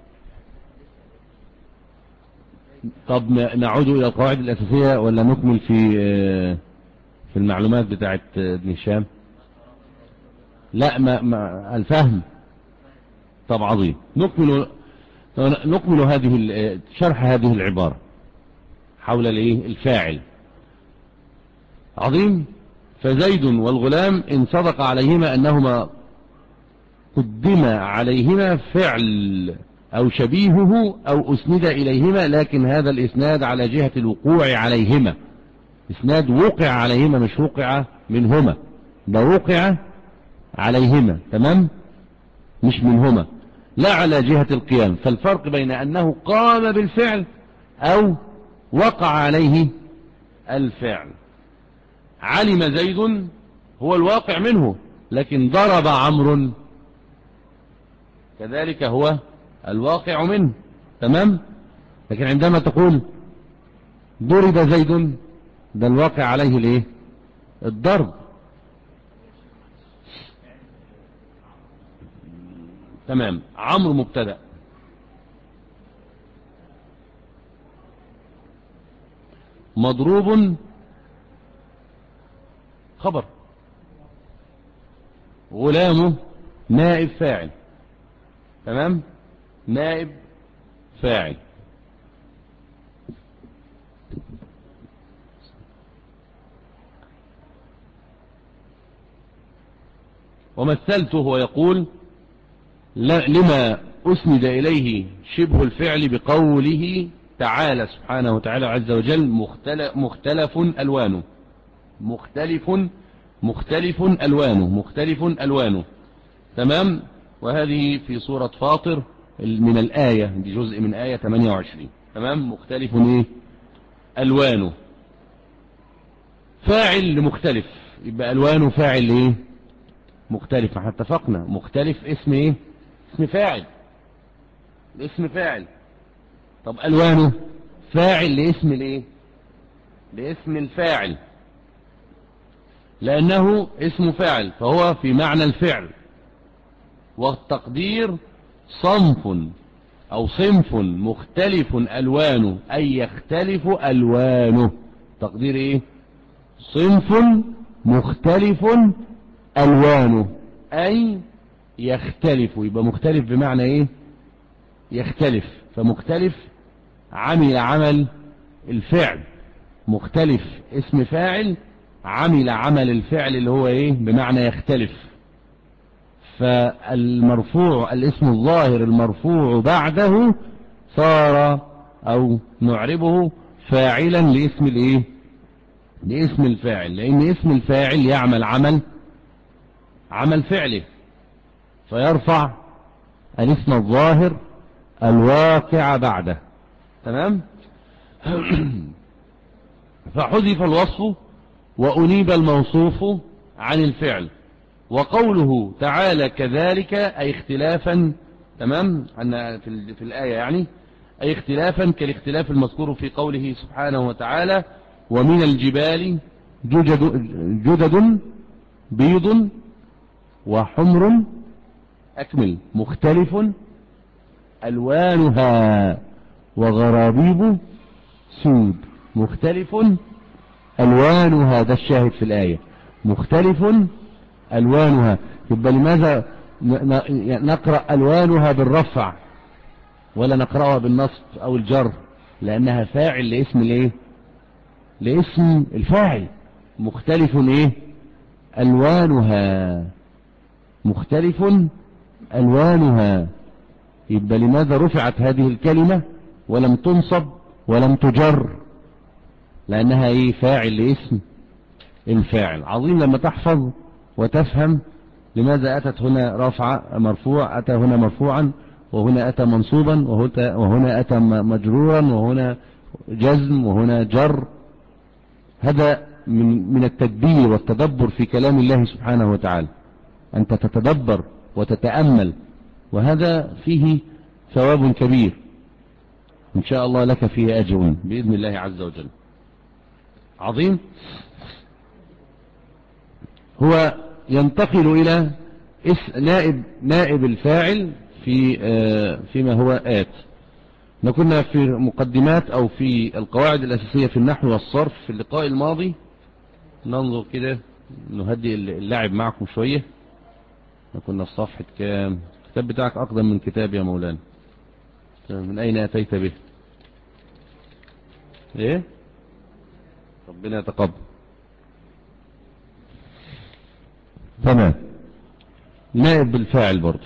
طب نعود إلى القواعد الأساسية ولا نكمل في في المعلومات بتاعت ابن هشام؟ لا، ما, ما الفهم. طب عظيم، نكمل نكمل هذه شرح هذه العبارة حول الايه؟ الفاعل. عظيم. فزيد والغلام إن صدق عليهما أنهما قدم عليهما فعل أو شبيهه أو أسند إليهما، لكن هذا الإسناد على جهة الوقوع عليهما، إسناد وقع عليهما مش وقع منهما، ده وقع عليهما تمام، مش منهما، لا على جهة القيام. فالفرق بين أنه قام بالفعل أو وقع عليه الفعل. علم زيد هو الواقع منه، لكن ضرب عمرو كذلك هو الواقع منه تمام. لكن عندما تقول ضرب زيد، ده الواقع عليه الايه؟ الضرب. تمام. عمرو مبتدأ، مضروب خبر، غلامه نائب فاعل تمام، نائب فاعل. ومثلته ويقول لما أسند إليه شبه الفعل بقوله تعالى سبحانه وتعالى عز وجل مختلف, مختلف ألوانه، مختلف مختلف ألوانه مختلف ألوانه تمام. وهذه في سورة فاطر من الآية دي، جزء من آية ثمانية وعشرين تمام. مختلف إيه؟ ألوانه، فاعل لمختلف، يبقى ألوانه فاعل إيه؟ مختلف. احنا اتفقنا مختلف اسم إيه؟ اسم فاعل، اسم فاعل. طب ألوانه فاعل لاسم الإيه؟ لاسم الفاعل، لأنه اسم فاعل فهو في معنى الفعل. والتقدير صنف أو صنف مختلف ألوانه، أي يختلف ألوانه. تقدير إيه؟ صنف مختلف ألوانه أي يختلف. يبقى مختلف بمعنى إيه؟ يختلف. فمختلف عمل عمل الفعل، مختلف اسم فاعل عمل عمل الفعل اللي هو إيه؟ بمعنى يختلف. فالمرفوع الاسم الظاهر المرفوع بعده صار أو نعربه فاعلا لاسم الايه؟ لاسم الفاعل، لأن اسم الفاعل يعمل عمل عمل فعله، فيرفع الاسم الظاهر الواقع بعده تمام. فحذف الوصف وأنيب الموصوف عن الفعل. وقوله تعالى كذلك أي اختلافا تمام في, في الآية يعني، أي اختلافا كالاختلاف المذكور في قوله سبحانه وتعالى ومن الجبال جدد, جدد بيض وحمر أكمل مختلف ألوانها وغرابيب سود. مختلف ألوانها، ده الشاهد في الآية، مختلف ألوانها. يبقى لماذا نقرأ ألوانها بالرفع ولا نقرأها بالنصب أو الجر؟ لأنها فاعل لاسم الايه؟ لاسم الفاعل. مختلف ايه؟ ألوانها، مختلف ألوانها. يبقى لماذا رفعت هذه الكلمة ولم تنصب ولم تجر؟ لأنها ايه؟ فاعل لاسم الفاعل. عظيم لما تحفظ وتفهم لماذا أتت هنا رفع مرفوع، أتى هنا مرفوعا وهنا أتى منصوبا وهنا أتى مجرورا وهنا جزم وهنا جر. هذا من من التدبير والتدبر في كلام الله سبحانه وتعالى، أنت تتدبر وتتأمل، وهذا فيه ثواب كبير إن شاء الله لك فيه أجر بإذن الله عز وجل. عظيم. هو ينتقل إلى نائب نائب الفاعل في فيما هو آت. كنا في مقدمات أو في القواعد الأساسية في النحو والصرف في اللقاء الماضي. ننظر كده نهدي اللعب معكم شوية. كنا في صفحة كام؟ الكتاب بتاعك أقدم من كتاب يا مولانا، من أين أتيت به؟ إيه؟ ربنا يتقبل. تمام. نائب الفاعل برضه.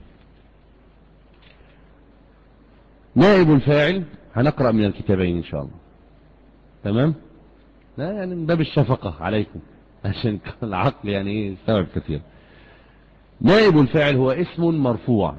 نائب الفاعل هنقرأ من الكتابين إن شاء الله. تمام؟ لا يعني من باب الشفقة عليكم عشان العقل يعني ايه يستوعب كثير. نائب الفاعل هو اسم مرفوع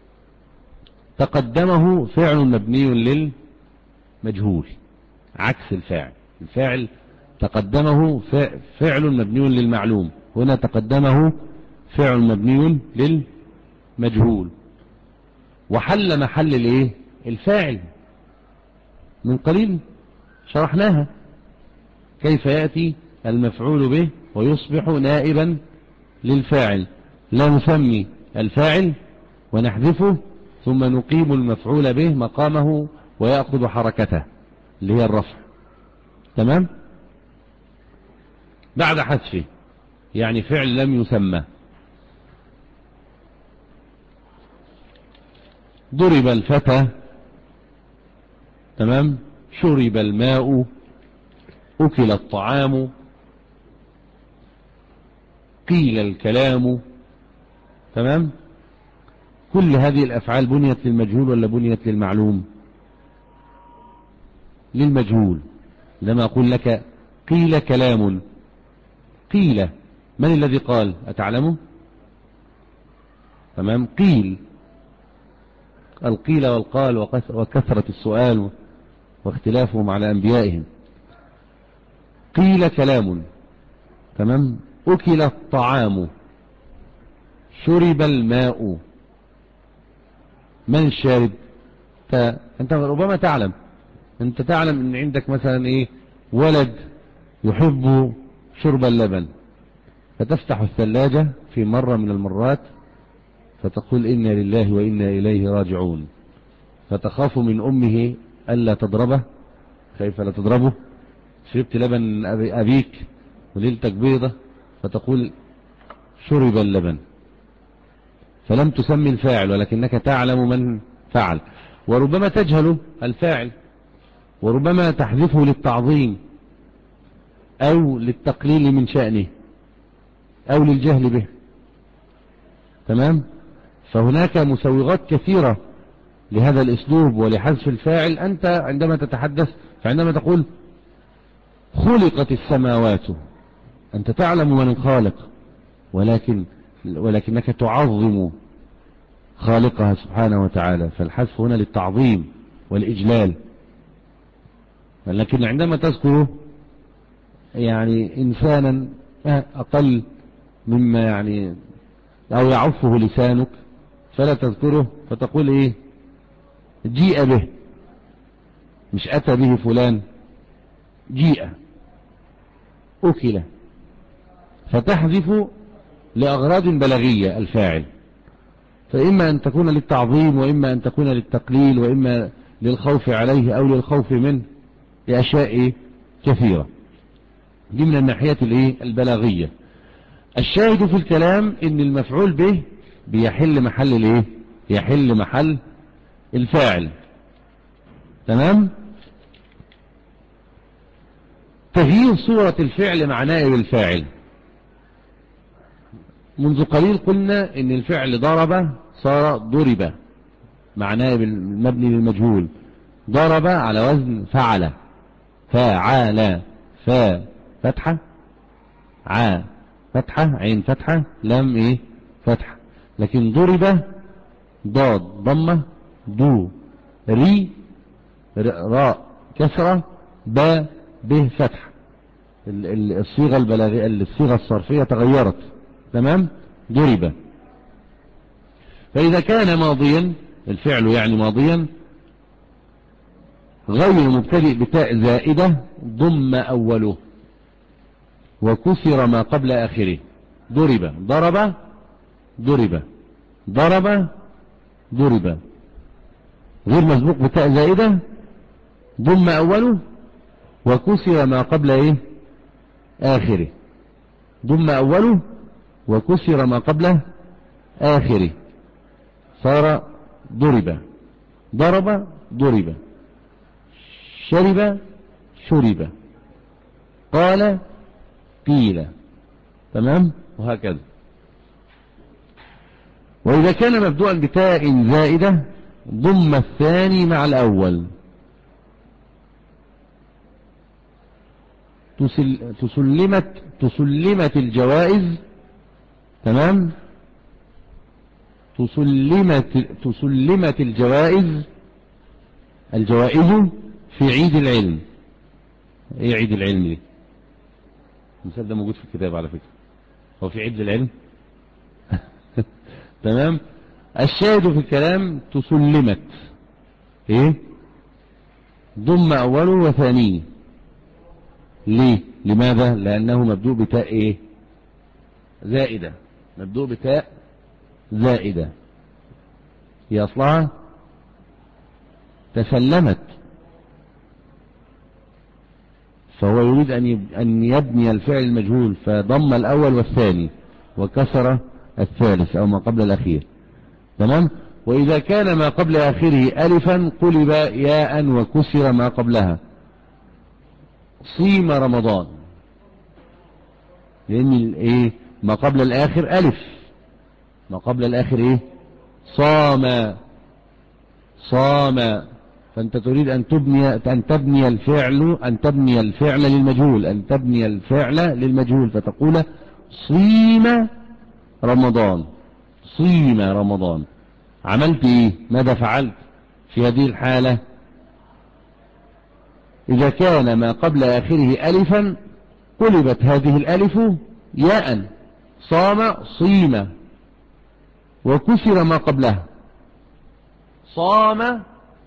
تقدمه فعل مبني للمجهول، عكس الفاعل. الفاعل تقدمه فعل مبني للمعلوم، هنا تقدمه فعل مبني للمجهول، وحل محل الايه الفاعل. من قليل شرحناها كيف يأتي المفعول به ويصبح نائبا للفاعل. لا نسمي الفاعل ونحذفه ثم نقيم المفعول به مقامه ويأخذ حركته اللي هي الرفع. تمام؟ بعد حذفه يعني فعل لم يسمى. ضرب الفتى، تمام، شرب الماء، أكل الطعام، قيل الكلام. تمام؟ كل هذه الأفعال بنيت للمجهول ولا بنيت للمعلوم؟ للمجهول. لما أقول لك قيل كلام، قيل من الذي قال؟ أتعلمه؟ تمام؟ قيل، القيل والقال وكثرة السؤال واختلافهم على أنبيائهم. قيل كلام. تمام؟ أكل الطعام، شرب الماء. من الشارب؟ أنت ربما تعلم، أنت تعلم أن عندك مثلا إيه ولد يحب شرب اللبن، فتفتح الثلاجة في مرة من المرات فتقول إنا لله وإنا إليه راجعون، فتخاف من أمه ألا تضربه. كيف لا تضربه؟ شربت لبن أبيك وليلتك بيضة، فتقول شرب اللبن، فلم تسمي الفاعل ولكنك تعلم من فعل. وربما تجهل الفاعل، وربما تحذفه للتعظيم أو للتقليل من شأنه أو للجهل به. تمام؟ فهناك مسوغات كثيرة لهذا الأسلوب ولحذف الفاعل. أنت عندما تتحدث، فعندما تقول خلقت السماوات، أنت تعلم من الخالق، ولكن ولكنك تعظم خالقها سبحانه وتعالى، فالحذف هنا للتعظيم والإجلال. لكن عندما تذكر يعني إنسانا أقل مما يعني أو يعفه لسانك فلا تذكره، فتقول إيه جيء به، مش أتى به فلان، جيء، أكل، فتحذف لأغراض بلاغية الفاعل، فإما أن تكون للتعظيم وإما أن تكون للتقليل وإما للخوف عليه أو للخوف منه، لأشياء كثيرة. دي من الناحية البلاغية. الشاهد في الكلام إن المفعول به بيحل محل الايه يحل محل الفاعل. تمام؟ تغيير صورة الفعل مع نائب الفاعل. منذ قليل قلنا ان الفعل ضرب صار ضرب مع نائب المبني للمجهول. ضرب على وزن فعل، فعل، فا فتحة، ع فتحة، عين فتحة، لم ايه فتحة. لكن ضرب ضاد ضمة، دو ري راء كسرة، با به فتح. الصيغة البلاغية الصيغة الصرفية تغيرت. تمام؟ ضرب. فإذا كان ماضيا الفعل يعني ماضيا غير مبتدئ بتاء زائدة ضم أوله وكسر ما قبل آخره. ضرب ضرب ضرب ضرب ضرب، غير مسبوق بتاء زائدة ضم أوله وكسر ما قبل إيه آخره. ضم أوله وكسر ما قبل آخره صار ضرب. ضرب ضرب، شرب شرب، قال قيل. تمام؟ وهكذا. وإذا كان مبدوءا بتاء زائدة ضم الثاني مع الأول. تسل تسلمت تسلمت الجوائز، تمام، تسلمت تسلمت الجوائز الجوائز في عيد العلم. ايه عيد العلم دي؟ المثال ده موجود في الكتاب على فكرة. هو في عيد العلم؟ تمام. الشاهد في الكلام تسلمت ايه؟ ضم اوله وثانيه. ليه؟ لماذا؟ لانه مبدوء بتاء ايه؟ زائدة. مبدوء بتاء زائدة، هي اصلها تسلمت، فهو يريد أن يبني الفعل المجهول فضم الأول والثاني وكسر الثالث أو ما قبل الأخير، تمام. وإذا كان ما قبل آخره ألفا قلب ياء وكسر ما قبلها. صيم رمضان، لأن إيه؟ ما قبل الآخر ألف، ما قبل الآخر إيه؟ صام صام. فأنت تريد أن تبني أن تبني الفعل أن تبني الفعل للمجهول أن تبني الفعل للمجهول فتقول صيم رمضان. صيم رمضان. عملت إيه؟ ماذا فعلت في هذه الحالة؟ إذا كان ما قبل آخره ألفا قلبت هذه الألف ياء، صام صيم، وكسر ما قبلها. صام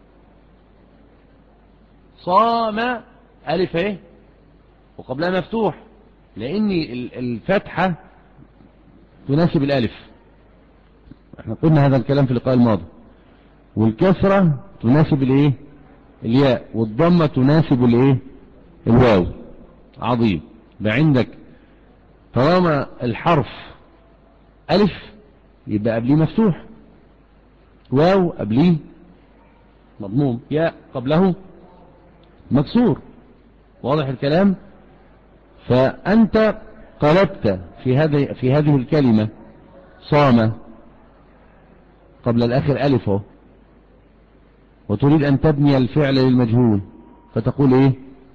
صام ألف ايه وقبلها مفتوح، لأن الفتحة تناسب الألف، احنا قلنا هذا الكلام في اللقاء الماضي. والكسرة تناسب الايه؟ الياء. والضمة تناسب الايه؟ الواو. عظيم. يبقى عندك طالما الحرف ألف يبقى قبليه مفتوح، واو قبليه مضموم، ياء قبله مكسور. واضح الكلام؟ فأنت قلبت في هذه في هذه الكلمة صام قبل الآخر ألف، وتريد أن تبني الفعل للمجهول فتقول إيه؟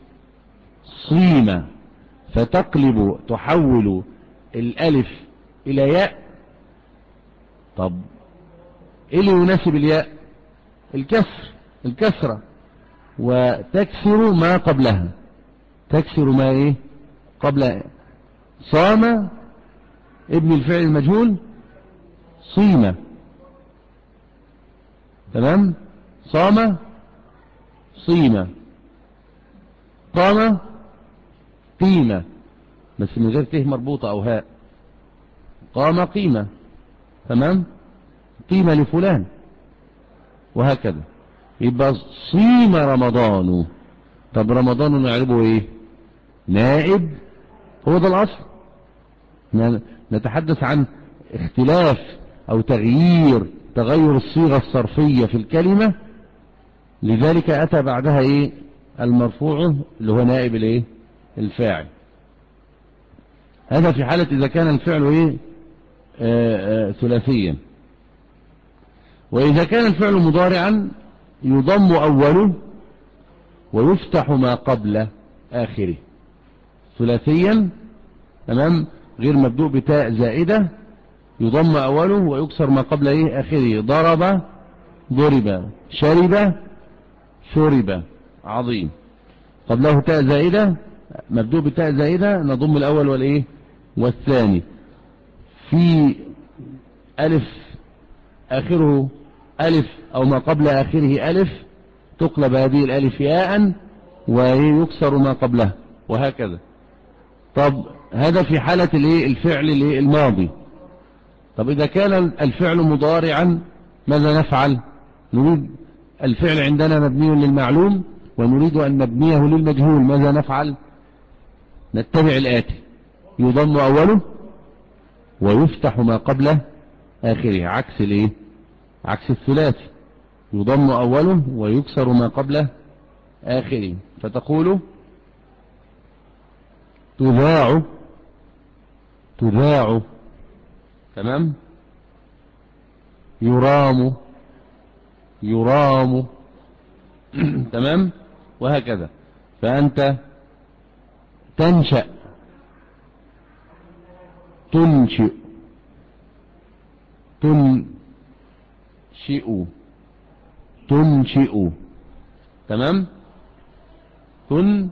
صيم، فتقلب تحول الألف إلى ياء. طب إيه اللي يناسب الياء؟ الكسر، الكسرة، وتكسر ما قبلها. تكسر ما إيه؟ قبل صام ابن الفعل المجهول صيم، تمام. صام صيم، قام قيمة، بس من غير ته مربوطة أو هاء. قام قيمة، تمام. قيمة لفلان، وهكذا. يبقى صيم رمضان. طب رمضان نعربه ايه؟ نائب، هو ده الأصل. نتحدث عن اختلاف أو تغيير تغير الصيغة الصرفية في الكلمة، لذلك أتى بعدها ايه؟ المرفوع اللي هو نائب الايه؟ الفاعل. هذا في حالة إذا كان الفعل ايه؟ آآ آآ ثلاثيا. وإذا كان الفعل مضارعا يضم أوله ويفتح ما قبل آخره. ثلاثيا، تمام، غير مبدوء بتاء زائدة، يضم أوله ويكسر ما قبل إيه؟ آخره. ضرب ضرب، شرب شرب. عظيم. قبله تاء زائدة، مبدوء بتاء زائدة، نضم الأول والإيه؟ والثاني. في ألف آخره ألف أو ما قبل آخره ألف تقلب هذه الألف ياء ويكسر ما قبلها، وهكذا. طب هذا في حالة الايه؟ الفعل الايه؟ الماضي. طب إذا كان الفعل مضارعا ماذا نفعل؟ نريد الفعل عندنا مبني للمعلوم ونريد أن نبنيه للمجهول، ماذا نفعل؟ نتبع الآتي: يضم أوله ويفتح ما قبله آخره، عكس الايه؟ عكس الثلاثي. يضم أوله ويكسر ما قبله آخره. فتقول تذاع تذاع، تمام. يرام يرام تمام، وهكذا. فأنت تنشأ، تنشئ، تنشئ، تنشئ، تمام. تنشأ.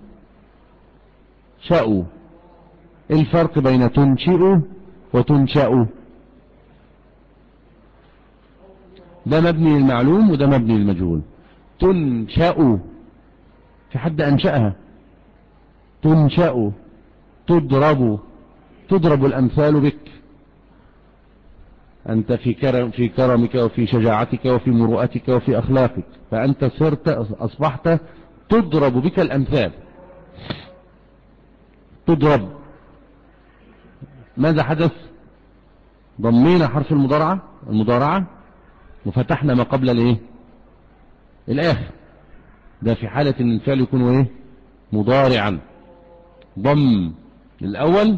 إيه الفرق بين تنشئ وتنشأ؟ ده مبني للمعلوم وده مبني للمجهول. تنشأ في حد أنشأها، تنشأ، تضرب، تضرب الأمثال بك، أنت في كرم في كرمك وفي شجاعتك وفي مروءتك وفي أخلاقك، فأنت صرت أصبحت تضرب بك الأمثال. تضرب، ماذا حدث؟ ضمينا حرف المضارعة المضارعة وفتحنا ما قبل الايه؟ الآخر. ده في حالة ان الفعل يكون ايه؟ مضارعا. ضم الأول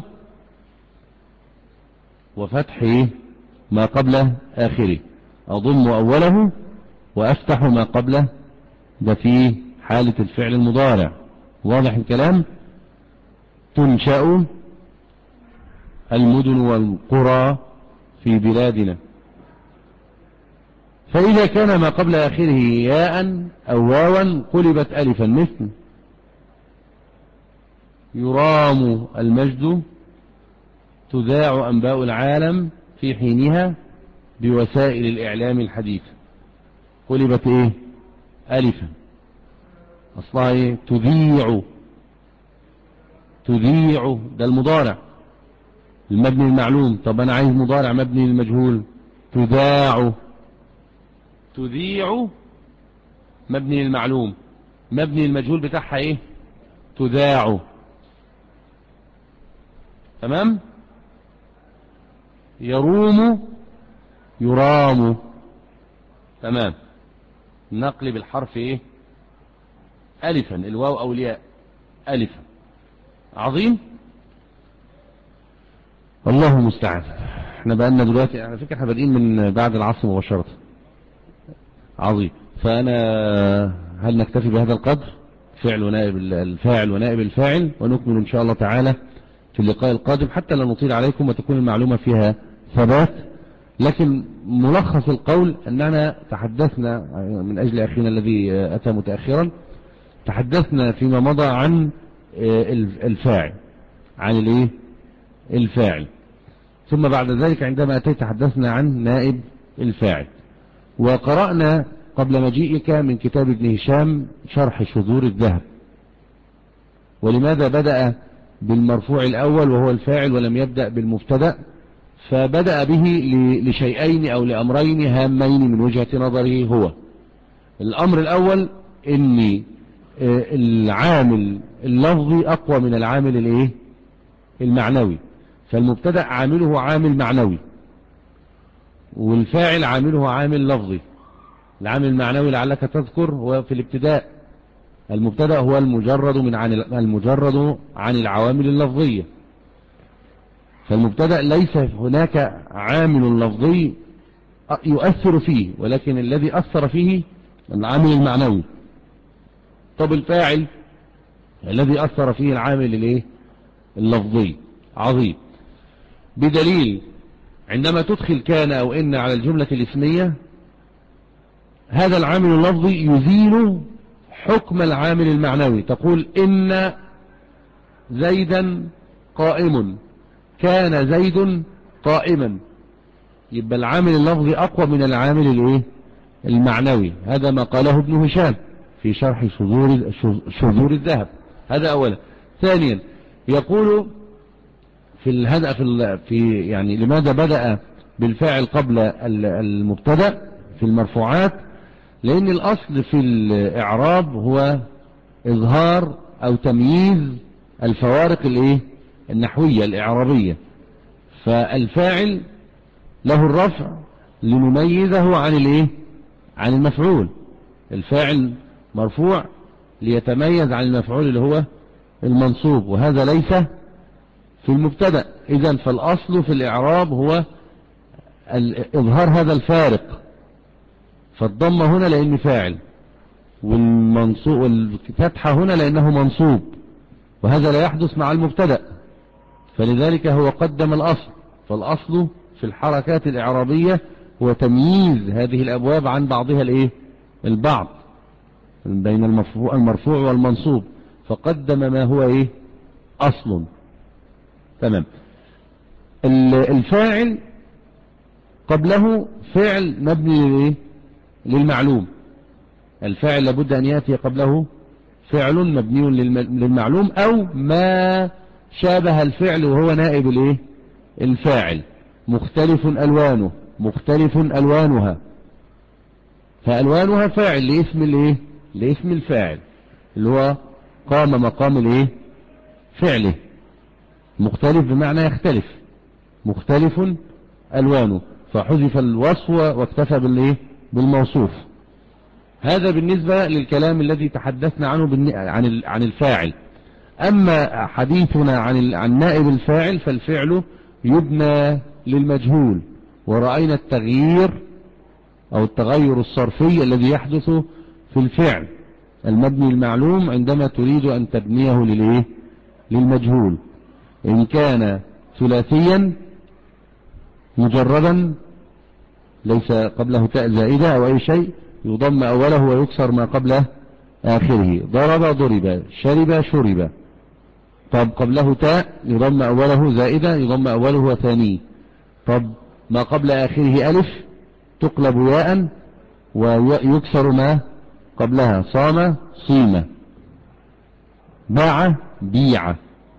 وفتح ايه؟ ما قبل آخره. أضم أوله وأفتح ما قبله، ده في حالة الفعل المضارع. واضح الكلام؟ تنشأ المدن والقرى في بلادنا. فإذا كان ما قبل آخره ياء أو واوا قلبت ألفا، مثل يرام المجد، تذاع أنباء العالم في حينها بوسائل الإعلام الحديثة. قلبت إيه؟ ألفا. أصلها إيه؟ تذيع. تذيع ده المضارع المبني المعلوم. طب أنا عايز مضارع مبني المجهول. تذاع. تذيع مبني المعلوم، مبني المجهول بتاعها إيه؟ تذاع. تمام. يروم يرام. تمام. نقلب الحرف إيه؟ ألفا، الواو أو الياء ألفا. عظيم. الله المستعان. احنا بقالنا دلوقتي على فكرة احنا بادئين من بعد العصر مباشرة. عظيم. فأنا هل نكتفي بهذا القدر؟ فعل ونائب الفاعل ونائب الفاعل، ونكمل إن شاء الله تعالى في اللقاء القادم حتى لا نطيل عليكم وتكون المعلومة فيها ثبات. لكن ملخص القول أننا تحدثنا من أجل أخينا الذي أتى متأخرا، تحدثنا فيما مضى عن الفاعل، عن الايه؟ الفاعل. ثم بعد ذلك عندما أتيت تحدثنا عن نائب الفاعل. وقرأنا قبل مجيئك من كتاب ابن هشام شرح شذور الذهب. ولماذا بدأ بالمرفوع الأول وهو الفاعل ولم يبدأ بالمبتدأ؟ فبدأ به لشيئين أو لأمرين هامين من وجهة نظره. هو الأمر الأول إن العامل اللفظي أقوى من العامل الايه؟ المعنوي. فالمبتدأ عامله عامل معنوي والفاعل عامله عامل لفظي. العامل المعنوي لعلك تذكر هو في الابتداء. المبتدأ هو المجرد من عن المجرد عن العوامل اللفظية. فالمبتدأ ليس هناك عامل لفظي يؤثر فيه، ولكن الذي أثر فيه العامل المعنوي. طب الفاعل الذي أثر فيه العامل الايه؟ اللفظي. عظيم. بدليل عندما تدخل كان أو إن على الجملة الاسمية، هذا العامل اللفظي يزيل حكم العامل المعنوي. تقول إن زيدا قائم، كان زيد قائما، يبقى العامل اللفظي أقوى من العامل الايه؟ المعنوي. هذا ما قاله ابن هشام في شرح شذور شذور الذهب. هذا أولا. ثانيا يقول في الهدأ في, في يعني لماذا بدأ بالفاعل قبل المبتدأ في المرفوعات؟ لأن الأصل في الإعراب هو إظهار أو تمييز الفوارق الايه؟ النحوية الإعرابية. فالفاعل له الرفع لنميزه عن الايه؟ عن المفعول. الفاعل مرفوع ليتميز عن المفعول اللي هو المنصوب، وهذا ليس في المبتدأ. إذن فالأصل في الإعراب هو إظهار هذا الفارق، فالضمة هنا لأنه فاعل، والمنصوب والفتحة هنا لأنه منصوب، وهذا لا يحدث مع المبتدأ، فلذلك هو قدم الأصل. فالأصل في الحركات الإعرابية هو تمييز هذه الأبواب عن بعضها الإيه؟ البعض، بين المرفوع, المرفوع والمنصوب، فقدم ما هو إيه؟ أصل. تمام. الفاعل قبله فعل مبني للمعلوم، الفاعل لابد أن يأتي قبله فعل مبني للمعلوم أو ما شابه الفعل وهو نائب الايه؟ الفاعل، مختلف ألوانه، مختلف ألوانها، فألوانها فاعل لاسم الايه؟ لاسم الفاعل اللي هو قام مقام الايه؟ فعله. مختلف بمعنى يختلف، مختلف ألوانه، فحذف الوصف واكتفى بالايه؟ بالموصوف. هذا بالنسبة للكلام الذي تحدثنا عنه عن عن الفاعل. أما حديثنا عن عن نائب الفاعل فالفعل يبنى للمجهول، ورأينا التغيير أو التغير الصرفي الذي يحدث في الفعل المبني المعلوم عندما تريد أن تبنيه للإيه؟ للمجهول. إن كان ثلاثيا مجردا ليس قبله تاء زائدة أو أي شيء يضم أوله ويكسر ما قبله آخره. ضرب ضرب، شرب شرب. طب قبله تاء يضم أوله زائدة، يضم أوله وثانيه. طب ما قبل آخره ألف تقلب ياء ويكسر ما قبلها. صام صيم، باع بيع،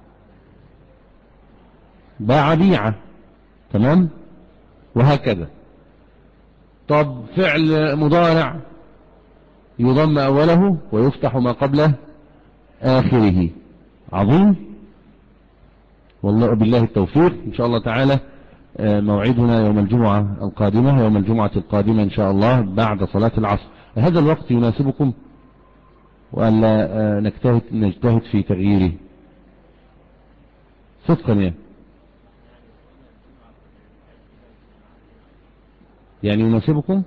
باع بيع. تمام، وهكذا. طب فعل مضارع يضم أوله ويفتح ما قبله آخره. عظيم، والله بالله التوفيق. إن شاء الله تعالى موعدنا يوم الجمعة القادمة، يوم الجمعة القادمة إن شاء الله بعد صلاة العصر. هذا الوقت يناسبكم وألا نجتهد, نجتهد في تغييره صدقا؟ يعني يعني يناسبكم؟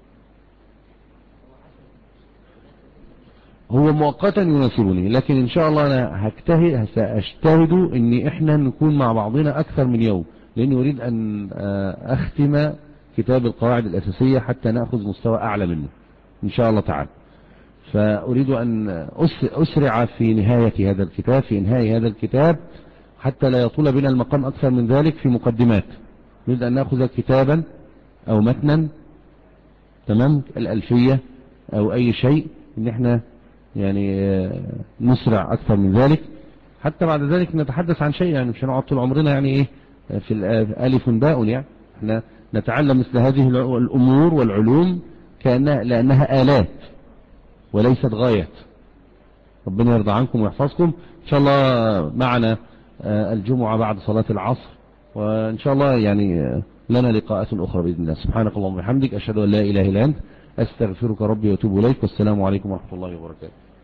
هو مؤقتا يناسبني، لكن ان شاء الله انا هجتهد ساجتهد ان احنا نكون مع بعضنا اكثر من يوم، لاني اريد ان اختم كتاب القواعد الاساسية حتى ناخذ مستوى اعلى منه ان شاء الله تعالى. فاريد ان اسرع في نهاية هذا الكتاب، في انهاء هذا الكتاب، حتى لا يطول بنا المقام اكثر من ذلك في مقدمات. نريد ان ناخذ كتابا او متنا، تمام، الالفية او اي شيء، ان احنا يعني نسرع أكثر من ذلك، حتى بعد ذلك نتحدث عن شيء، يعني مش هنقعد طول عمرنا يعني إيه في الألف باء. يعني احنا نتعلم مثل هذه الأمور والعلوم كأنها لأنها آلات وليست غاية. ربنا يرضى عنكم ويحفظكم. إن شاء الله معنا الجمعة بعد صلاة العصر، وإن شاء الله يعني لنا لقاءات أخرى بإذن الله. سبحانك اللهم وبحمدك، أشهد أن لا إله إلا أنت، أستغفرك ربي وأتوب إليك، والسلام عليكم ورحمة الله وبركاته.